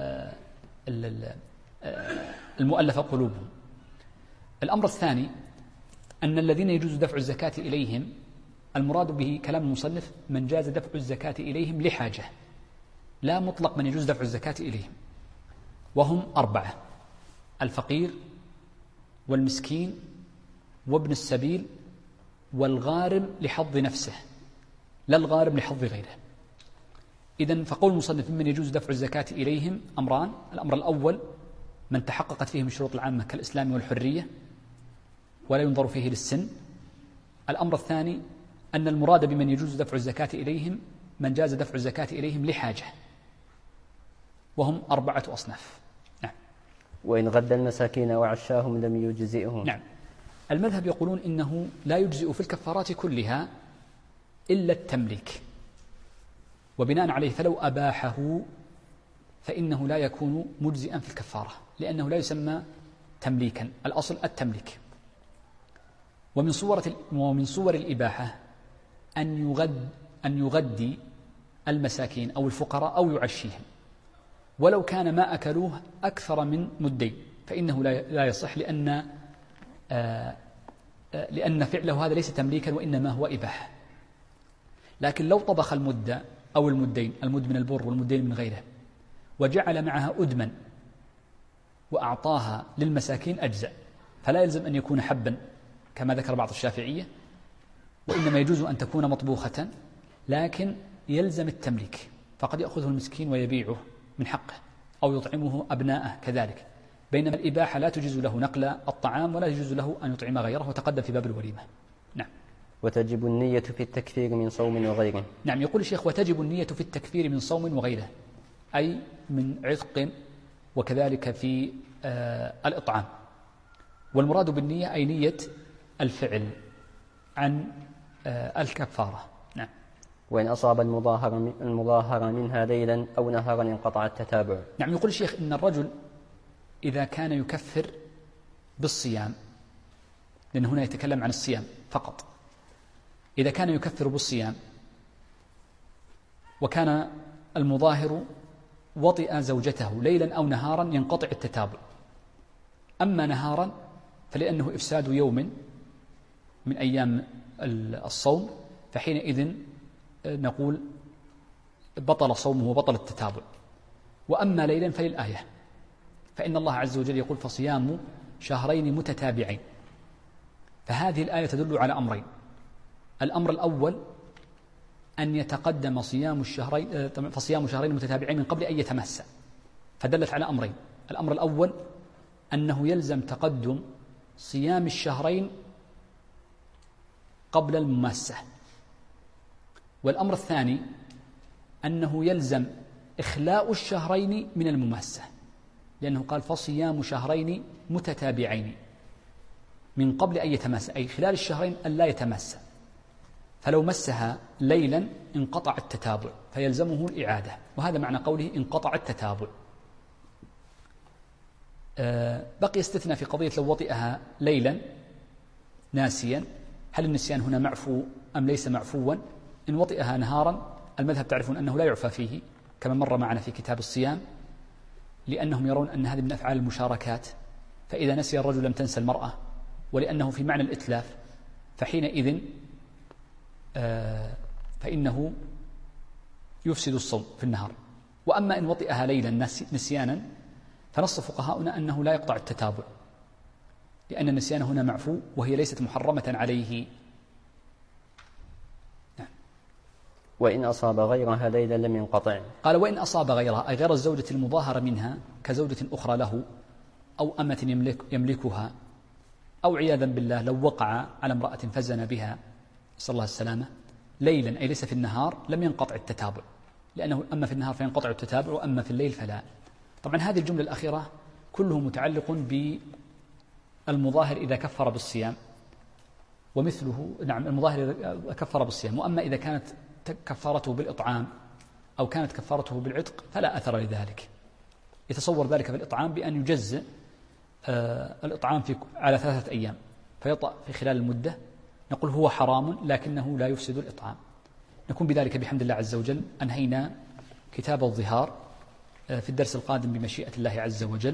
المؤلفة قلوبهم. الأمر الثاني أن الذين يجوز دفع الزكاة إليهم المراد به كلام المصنف من جاز دفع الزكاة إليهم لحاجة، لا مطلق من يجوز دفع الزكاة إليهم، وهم 4: الفقير والمسكين وابن السبيل والغارم لحظ نفسه، لا الغارم لحظ غيره. إذن فقول المصنف من يجوز دفع الزكاة إليهم أمران: الأمر الأول من تحققت فيه من شروط العامة كالإسلام والحرية ولا ينظر فيه للسن. الأمر الثاني أن المراد بمن يجوز دفع الزكاة إليهم من جاز دفع الزكاة إليهم لحاجة، وهم 4 أصناف. نعم. وإن غد المساكين وعشاهم لم يجزئهم. نعم. المذهب يقولون إنه لا يجزئ في الكفارات كلها إلا التمليك، وبناء عليه فلو أباحه فإنه لا يكون مجزئا في الكفارة، لأنه لا يسمى تمليكا، الأصل التمليك. ومن صور الإباحة أن يغدي المساكين أو الفقراء أو يعشيهم، ولو كان ما أكلوه أكثر من مدين فإنه لا يصح، لأن فعله هذا ليس تمليكا وإنما هو إباحة. لكن لو طبخ المد أو المدين، المد من البر والمدين من غيره، وجعل معها أدما وأعطاها للمساكين أجزاء، فلا يلزم أن يكون حبا كما ذكر بعض الشافعية، وإنما يجوز أن تكون مطبوخة، لكن يلزم التمليك، فقد يأخذه المسكين ويبيعه من حقه أو يطعمه أبناءه كذلك، بينما الإباحة لا تجوز له نقل الطعام ولا يجوز له أن يطعم غيره، وتقدم في باب الوليمة. نعم. وتجب النية في التكفير من صوم وغيره. نعم، يقول الشيخ: وتجب النية في التكفير من صوم وغيره، أي من عتق وكذلك في الإطعام. والمراد بالنية أي نية الفعل عن الكفارة. نعم. وإن أصاب المظاهر منها ليلا أو نهارا انقطع التتابع. نعم. يقول الشيخ إن الرجل إذا كان يكفر بالصيام، لأن هنا يتكلم عن الصيام فقط، إذا كان يكفر بالصيام وكان المظاهر وطئ زوجته ليلا أو نهارا ينقطع التتابع. أما نهارا فلأنه إفساد يوم من أيام الصوم، فحينئذ نقول بطل صومه وبطل التتابع. وأما ليلا فللآية، فإن الله عز وجل يقول: فصيام شهرين متتابعين. فهذه الآية تدل على أمرين: الأمر الأول أن يتقدم فصيام شهرين متتابعين من قبل أن يتماسا، فدلت على أمرين: الأمر الأول أنه يلزم تقدم صيام الشهرين قبل المماسة، والأمر الثاني أنه يلزم إخلاء الشهرين من المماسة، لأنه قال: فصيام شهرين متتابعين من قبل أن يتماسا، أي خلال الشهرين أن لا يتماسا، فلو مسها ليلا انقطع التتابع فيلزمه الإعادة، وهذا معنى قوله انقطع التتابع. بقي استثناء في قضية لو وطئها ليلا ناسيا، هل النسيان هنا معفو أم ليس معفوا؟ إن وطئها نهارا المذهب تعرفون أنه لا يعفى فيه كما مر معنا في كتاب الصيام، لأنهم يرون أن هذه من أفعال المشاركات، فإذا نسي الرجل لم تنسى المرأة، ولأنه في معنى الإتلاف، فحينئذ فإنه يفسد الصوم في النهار. وأما إن وطئها ليلا نسيانا فنص فقهاؤنا أنه لا يقطع التتابع، لأن النسيان هنا معفو وهي ليست محرمة عليه. نعم. وإن أصاب غيرها ليلا لم ينقطع. قال: وإن أصاب غيرها أي غير الزوجة المظاهرة منها كزوجة أخرى له أو أمة يملكها، أو عياذا بالله لو وقع على امرأة فزن بها نسأل الله السلامة ليلا أي ليس في النهار لم ينقطع التتابع، لأنه أما في النهار فينقطع التتابع وأما في الليل فلا. طبعا هذه الجملة الأخيرة كله متعلق بالمظاهر إذا كفر بالصيام، ومثله نعم المظاهر إذا كفر بالصيام، وأما إذا كانت كفارته بالإطعام أو كانت كفارته بالعتق فلا أثر لذلك. يتصور ذلك في الإطعام بأن يجزئ الإطعام على 3 أيام فيطأ في خلال المدة، نقول هو حرام لكنه لا يفسد الإطعام. نكون بذلك بحمد الله عز وجل أنهينا كتاب الظهار. في الدرس القادم بمشيئة الله عز وجل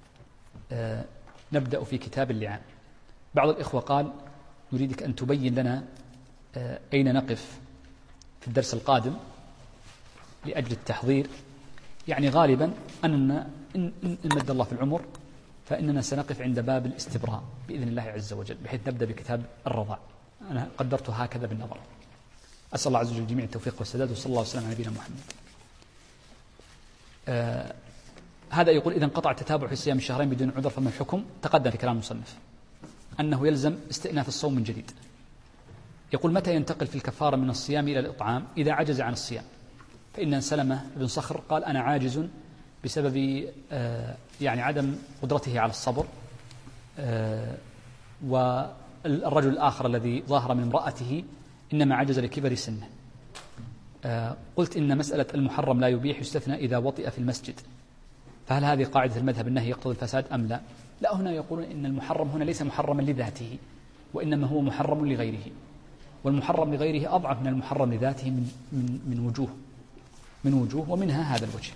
نبدأ في كتاب اللعان. بعض الإخوة قال نريدك أن تبين لنا أين نقف في الدرس القادم لأجل التحضير. يعني غالبا أننا إن مد الله في العمر فإننا سنقف عند باب الاستبراء بإذن الله عز وجل، بحيث نبدأ بكتاب الرضاع. أنا قدرت هكذا بالنظر. أسأل الله عز وجل جميع التوفيق والسداد، وصلى الله وسلم على نبينا محمد. هذا يقول إذا انقطع التتابع في صيام الشهرين بدون عذر فما الحكم؟ تقدم في كلام المصنف أنه يلزم استئناف الصوم من جديد. يقول متى ينتقل في الكفارة من الصيام إلى الإطعام؟ إذا عجز عن الصيام. فإن سلمة بن صخر قال أنا عاجز بسبب يعني عدم قدرته على الصبر، والرجل الآخر الذي ظاهر من امرأته إنما عجز لكبر سنه. قلت إن مسألة المحرم لا يبيح يستثنى إذا وطئ في المسجد، فهل هذه قاعدة المذهب النهي يقتضي الفساد أم لا؟ لا، هنا يقولون إن المحرم هنا ليس محرما لذاته، وإنما هو محرم لغيره، والمحرم لغيره أضعف من المحرم لذاته من وجوه ومنها هذا الوجه.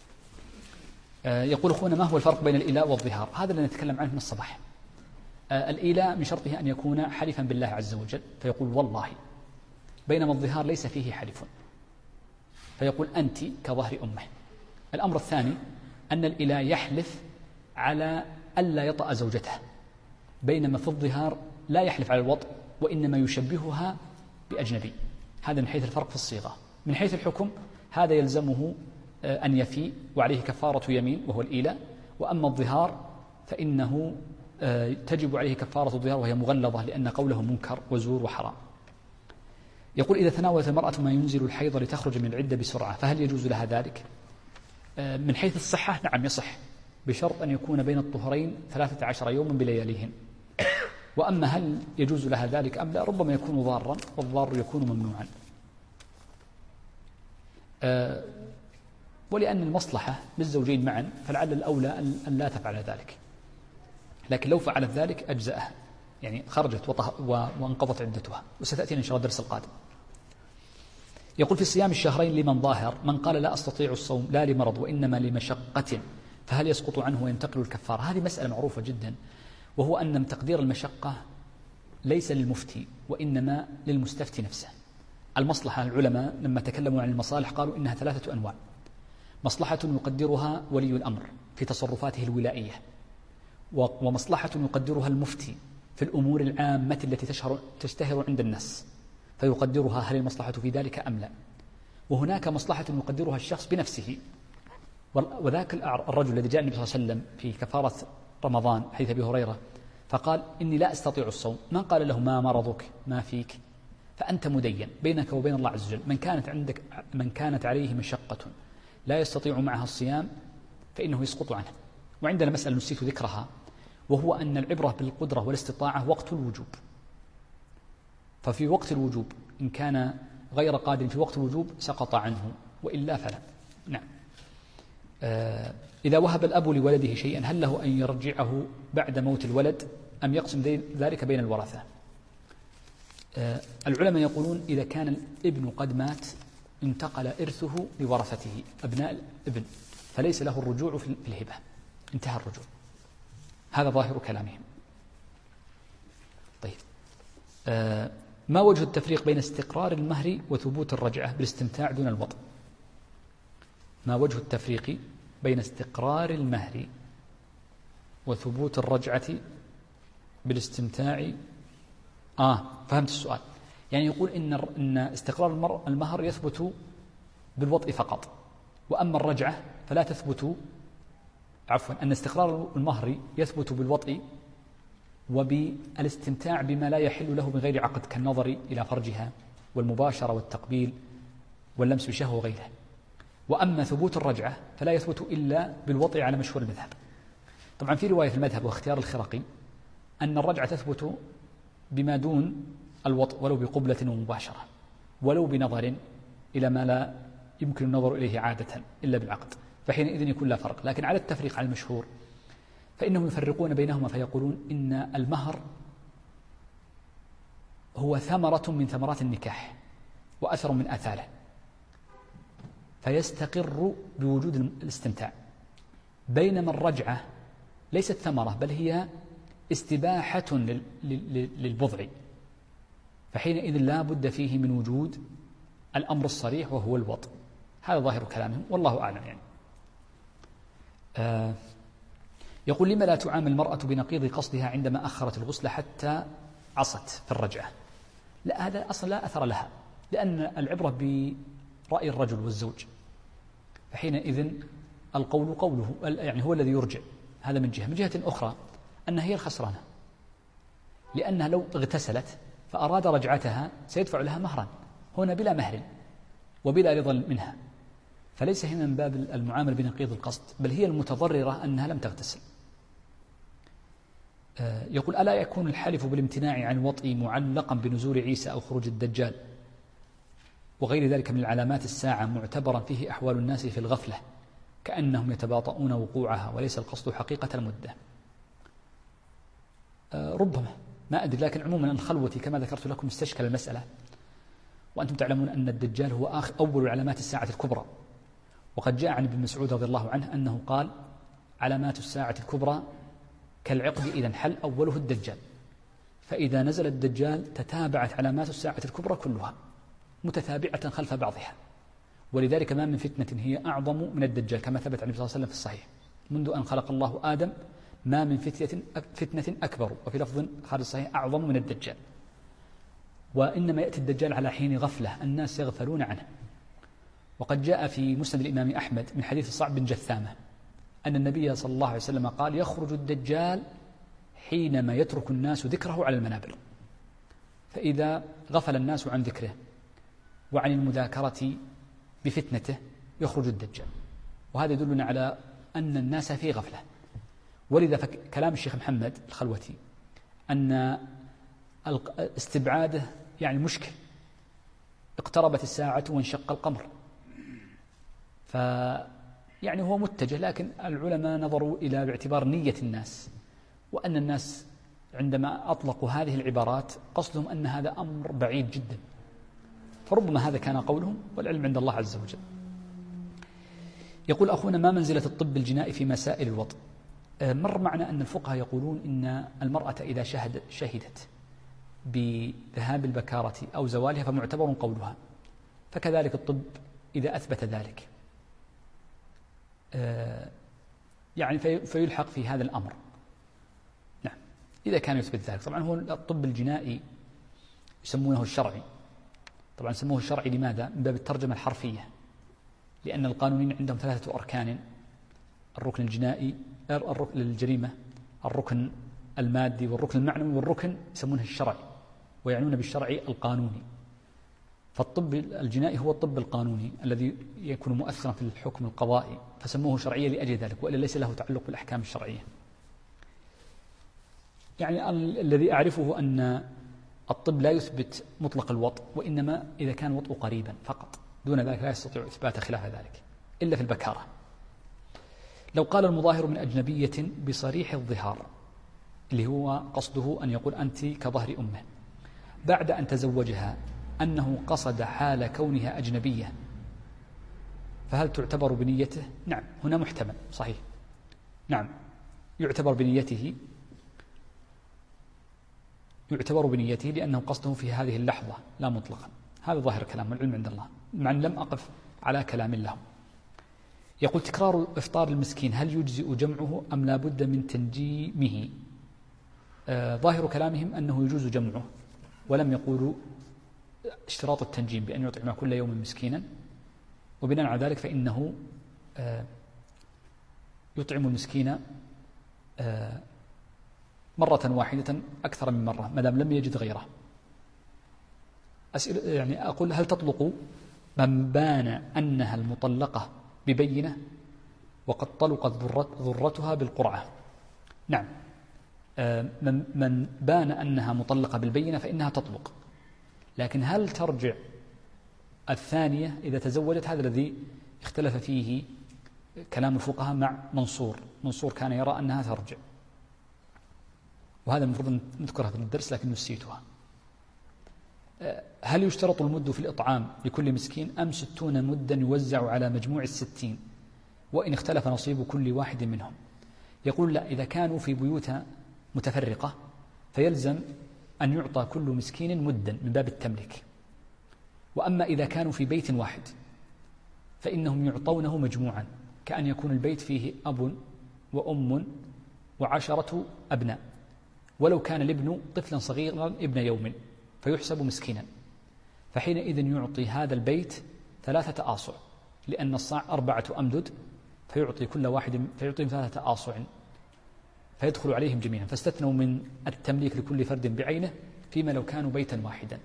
يقول أخونا ما هو الفرق بين الإيلاء والظهار؟ هذا اللي نتكلم عنه من الصباح. الإيلاء من شرطه أن يكون حلفا بالله عز وجل فيقول والله، بينما الظهار ليس فيه حلف فيقول أنت كظهر أمه. الأمر الثاني أن الإيلاء يحلف على ألا يطأ زوجته، بينما في الظهار لا يحلف على الوطء وإنما يشبهها بأجنبي. هذا من حيث الفرق في الصيغة. من حيث الحكم هذا يلزمه أن يفي وعليه كفارة يمين وهو الإيلاء، وأما الظهار فإنه تجب عليه كفارة الظهار وهي مغلظة لأن قوله منكر وزور وحرام. يقول إذا تناولت المرأة ما ينزل الحيض لتخرج من العدة بسرعة فهل يجوز لها ذلك؟ من حيث الصحة نعم يصح، بشرط أن يكون بين الطهرين 13 يوما بلياليهن. وأما هل يجوز لها ذلك أم لا ربما يكون ضارا، والضار يكون ممنوعا. ولأن المصلحة للزوجين معا فلعل الأولى أن لا تفعل ذلك، لكن لو فعلت ذلك أجزأها، يعني خرجت وانقضت عدتها، وستأتينا إن شاء الله الدرس القادم. يقول في صيام الشهرين لمن ظاهر من قال لا أستطيع الصوم لا لمرض وإنما لمشقة فهل يسقط عنه وينتقل الكفارة؟ هذه مسألة معروفة جدا، وهو أن تقدير المشقة ليس للمفتي وإنما للمستفتي نفسه. المصلحة العلماء لما تكلموا عن المصالح قالوا إنها 3 أنواع: مصلحة يقدرها ولي الأمر في تصرفاته الولائية، ومصلحة يقدرها المفتي في الأمور العامة التي تشتهر عند الناس فيقدرها هل المصلحة في ذلك أم لا، وهناك مصلحة يقدرها الشخص بنفسه. وذاك الرجل الذي جاء النبي صلى الله عليه وسلم في كفارة رمضان حديث أبي هريرة فقال إني لا أستطيع الصوم، من قال له ما مرضك ما فيك؟ فأنت مدين بينك وبين الله عز وجل. من كانت عليه مشقة لا يستطيع معها الصيام فإنه يسقط عنه. وعندنا مسألة نسيت ذكرها، وهو أن العبرة بالقدرة والاستطاعة وقت الوجوب، ففي وقت الوجوب إن كان غير قادر في وقت الوجوب سقط عنه، وإلا فلا. نعم. إذا وهب الأب لولده شيئا هل له أن يرجعه بعد موت الولد أم يقسم ذلك بين الورثة؟ العلماء يقولون إذا كان الابن قد مات انتقل إرثه لورثته أبناء الابن فليس له الرجوع في الهبة، انتهى الرجوع. هذا ظاهر كلامهم. طيب، ما وجه التفريق بين استقرار المهر وثبوت الرجعة بالاستمتاع دون الوطء؟ ما وجه التفريق بين استقرار المهر وثبوت الرجعة بالاستمتاع؟ فهمت السؤال. يعني يقول إن استقرار المهر يثبت بالوطء فقط، وأما الرجعة فلا تثبت، أن استقرار المهر يثبت بالوطء وبالاستمتاع بما لا يحل له من غير عقد كالنظر إلى فرجها والمباشرة والتقبيل واللمس بشهوة وغيره. وأما ثبوت الرجعة فلا يثبت إلا بالوطء على مشهور المذهب. طبعا في رواية في المذهب واختيار الخرقي أن الرجعة تثبت بما دون الوطء ولو بقبلة ومباشرة ولو بنظر إلى ما لا يمكن النظر إليه عادة إلا بالعقد، فحينئذ يكون لا فرق. لكن على التفريق على المشهور فإنهم يفرقون بينهما فيقولون إن المهر هو ثمرة من ثمرات النكاح وأثر من آثاره، فيستقر بوجود الاستمتاع، بينما الرجعة ليست ثمرة بل هي استباحة للبضع، فحينئذ لا بد فيه من وجود الأمر الصريح وهو الوطء. هذا ظاهر كلامهم والله أعلم. يعني يقول: لما لا تعامل المرأة بنقيض قصدها عندما أخرت الغسل حتى عصت في الرجعة؟ لا، هذا أصلا لا أثر لها، لأن العبرة برأي الرجل والزوج، فحينئذ القول قوله، يعني هو الذي يرجع. هذا من جهة. من جهة أخرى أنها هي الخسرانة، لأنها لو اغتسلت فأراد رجعتها سيدفع لها مهرا هنا بلا مهر وبلا رضا منها، فليس هنا من باب المعامل بنقيض القصد، بل هي المتضررة أنها لم تغتسل. يقول: ألا يكون الحلف بالامتناع عن الوطء معلقا بنزول عيسى أو خروج الدجال وغير ذلك من العلامات الساعة معتبرا فيه أحوال الناس في الغفلة كأنهم يتباطؤون وقوعها وليس القصد حقيقة المدة؟ ربما، ما أدري، لكن عموما الخلوة كما ذكرت لكم استشكل المسألة، وأنتم تعلمون أن الدجال هو أول علامات الساعة الكبرى، وقد جاء عن ابن مسعود رضي الله عنه أنه قال: علامات الساعة الكبرى كالعقد إذا انحل أوله الدجال، فإذا نزل الدجال تتابعت علامات الساعة الكبرى كلها متتابعة خلف بعضها، ولذلك ما من فتنة هي أعظم من الدجال كما ثبت عن النبي صلى الله عليه وسلم في الصحيح: منذ أن خلق الله آدم ما من فتنة أكبر، وفي لفظ خارج الصحيح أعظم من الدجال. وإنما يأتي الدجال على حين غفلة الناس يغفلون عنه. وقد جاء في مسند الإمام أحمد من حديث صعب بن جثامة أن النبي صلى الله عليه وسلم قال: يخرج الدجال حينما يترك الناس ذكره على المنابر، فإذا غفل الناس عن ذكره وعن المذاكرة بفتنته يخرج الدجال. وهذا يدلنا على أن الناس في غفلة. ولذا كلام الشيخ محمد الخلوتي أن استبعاده يعني مشكل، اقتربت الساعة وانشق القمر، يعني هو متجه، لكن العلماء نظروا إلى باعتبار نية الناس، وأن الناس عندما أطلقوا هذه العبارات قصدهم أن هذا أمر بعيد جدا، فربما هذا كان قولهم والعلم عند الله عز وجل. يقول أخونا: ما منزلة الطب الجنائي في مسائل الوطء؟ مر معنا أن الفقهاء يقولون إن المرأة إذا شهدت بذهاب البكارة أو زوالها فمعتبر قولها، فكذلك الطب إذا أثبت ذلك يعني فيلحق في هذا الأمر. نعم، إذا كان يثبت ذلك. طبعا هو الطب الجنائي يسمونه الشرعي، طبعا سموه الشرعي لماذا؟ من باب الترجمة الحرفية، لأن القانونيين عندهم 3 أركان: الركن الجنائي، الركن للجريمة، الركن المادي، والركن المعنوي، والركن يسمونه الشرعي، ويعنون بالشرعي القانوني. فالطب الجنائي هو الطب القانوني الذي يكون مؤثرا في الحكم القضائي، فسموه شرعيا لأجل ذلك، وإلا ليس له تعلق بالأحكام الشرعية. يعني الذي أعرفه أن الطب لا يثبت مطلق الوطء، وإنما إذا كان الوطء قريبا فقط، دون ذلك لا يستطيع إثبات خلاف ذلك إلا في البكارة. لو قال المظاهر من أجنبية بصريح الظهار، اللي هو قصده أن يقول أنت كظهر أمه، بعد أن تزوجها أنه قصد حال كونها أجنبية، فهل تعتبر بنيته؟ نعم، هنا محتمل صحيح، نعم يعتبر بنيته لأنه قصده في هذه اللحظة لا مطلقا. هذا ظاهر كلام، والعلم عند الله، مع أن لم أقف على كلام لهم. يقول: تكرار إفطار المسكين هل يجزئ جمعه أم لا بد من تنجيمه؟ ظاهر كلامهم أنه يجوز جمعه، ولم يقولوا اشتراط التنجيم بأن يطعم كل يوم مسكينا، وبناء على ذلك فإنه يطعم المسكين مرة واحدة أكثر من مرة ما دام لم يجد غيره. يعني أقول: هل تطلق من بان أنها المطلقة ببينة وقد طلقت ذرتها بالقرعة؟ نعم، من بان أنها مطلقة بالبينة فإنها تطلق، لكن هل ترجع الثانية إذا تزوجت؟ هذا الذي اختلف فيه كلام الفقهاء مع منصور كان يرى أنها ترجع، وهذا المفروض نذكرها في الدرس لكن نسيتها. هل يشترط المد في الإطعام لكل مسكين أم 60 مدا يوزع على مجموع 60، وإن اختلف نصيب كل واحد منهم؟ يقول لا، إذا كانوا في بيوت متفرقة فيلزم أن يعطى كل مسكين مدا من باب التملك، وأما إذا كانوا في بيت واحد فإنهم يعطونه مجموعا، كأن يكون البيت فيه أب وأم و10 أبناء، ولو كان الابن طفلا صغيرا ابن يوم فيحسب مسكينا، فحينئذ يعطي هذا البيت 3 آصع، لأن الصاع 4 أمدد، فيعطي كل واحد 3 آصع فيدخل عليهم جميعا، فاستثنوا من التمليك لكل فرد بعينه فيما لو كانوا بيتا واحدا.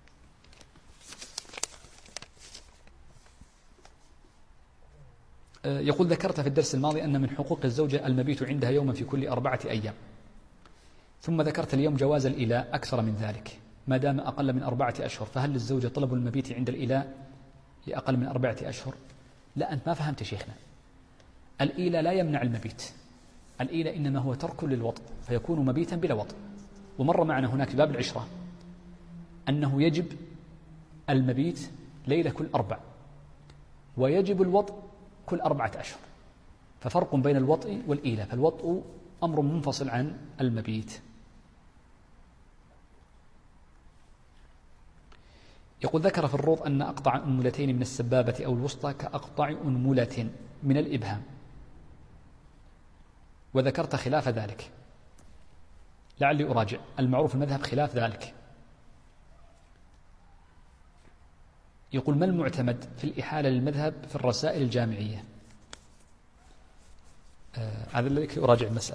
يقول ذكرت في الدرس الماضي أن من حقوق الزوجة المبيت عندها يوما في كل 4 أيام، ثم ذكرت اليوم جواز الإيلاء أكثر من ذلك ما دام أقل من 4 أشهر، فهل للزوجة طلب المبيت عند الإيلاء لأقل من 4 أشهر؟ لا، أنت ما فهمت شيخنا. الإيلاء لا يمنع المبيت، الإيلاء إنما هو ترك للوطء فيكون مبيتا بلا وطء، ومر معنا هناك في باب العشرة أنه يجب المبيت ليلة كل 4، ويجب الوطء كل 4 أشهر، ففرق بين الوطء والإيلاء، فالوطء أمر منفصل عن المبيت. يقول ذكر في الروض أن أقطع أنملتين من السبابة أو الوسطى كأقطع أنملة من الإبهام، وذكرت خلاف ذلك، لعلي أراجع، المعروف المذهب خلاف ذلك. يقول ما المعتمد في الإحالة للمذهب في الرسائل الجامعية؟ هذا الذي أراجع المسألة.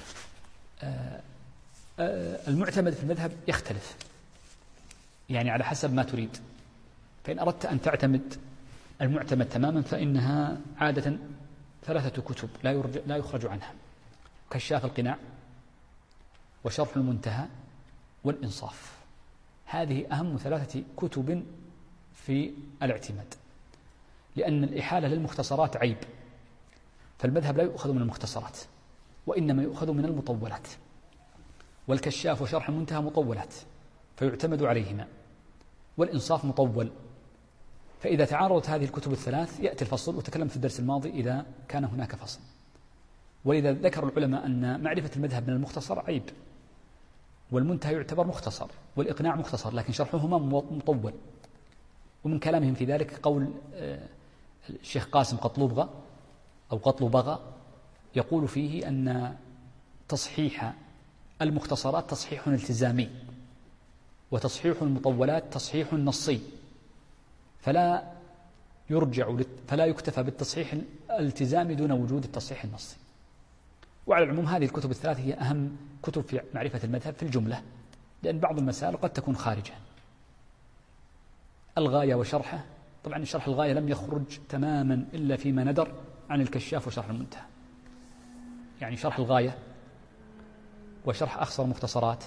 المعتمد في المذهب يختلف، يعني على حسب ما تريد، فإن أردت أن تعتمد المعتمد تماما فإنها عادة 3 كتب لا يخرج عنها: كشاف القناع، وشرح المنتهى، والإنصاف. هذه أهم 3 كتب في الاعتماد، لأن الإحالة للمختصرات عيب، فالمذهب لا يؤخذ من المختصرات وإنما يؤخذ من المطولات، والكشاف وشرح المنتهى مطولات فيعتمد عليهما، والإنصاف مطول. فإذا تعارضت هذه الكتب ال3 يأتي الفصل، وتكلمت في الدرس الماضي إذا كان هناك فصل. ولذا ذكر العلماء أن معرفة المذهب من المختصر عيب، والمنتهى يعتبر مختصر، والإقناع مختصر، لكن شرحهما مطول. ومن كلامهم في ذلك قول الشيخ قاسم قطلبغة يقول فيه أن تصحيح المختصرات تصحيح التزامي، وتصحيح المطولات تصحيح نصي، فلا يكتفى بالتصحيح الالتزامي دون وجود التصحيح النصي. وعلى العموم هذه الكتب ال3 هي أهم كتب في معرفة المذهب في الجملة، لأن بعض المسائل قد تكون خارجة. الغاية وشرحه، طبعا شرح الغاية لم يخرج تماما إلا فيما ندر عن الكشاف وشرح المنتهى، يعني شرح الغاية وشرح أخصر مختصرات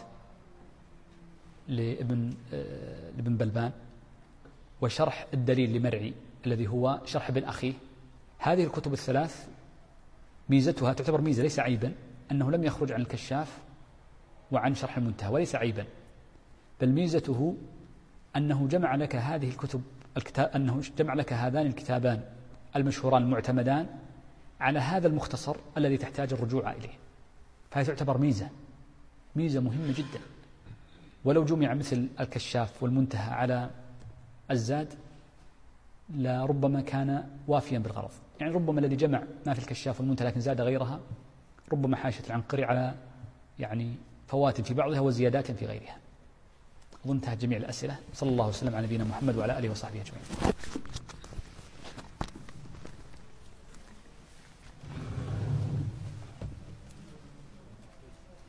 لابن بلبان، وشرح الدليل لمرعي الذي هو شرح ابن أخيه. هذه الكتب ال3 ميزتها تعتبر ميزة ليس عيبا أنه لم يخرج عن الكشاف وعن شرح المنتهى، وليس عيبا، بل ميزته أنه جمع لك هذه الكتب أنه جمع لك هذان الكتابان المشهوران المعتمدان على هذا المختصر الذي تحتاج الرجوع إليه، فهي تعتبر ميزة مهمة جدا. ولو جمع مثل الكشاف والمنتهى على الزاد لربما كان وافيا بالغرض، يعني ربما الذي جمع ما في الكشاف والمنتهى لكن زاد غيرها ربما حاشت العنقري على يعني فوات في بعضها وزيادات في غيرها. أظن انتهت جميع الأسئلة. صلى الله وسلم على نبينا محمد وعلى آله وصحبه أجمعين.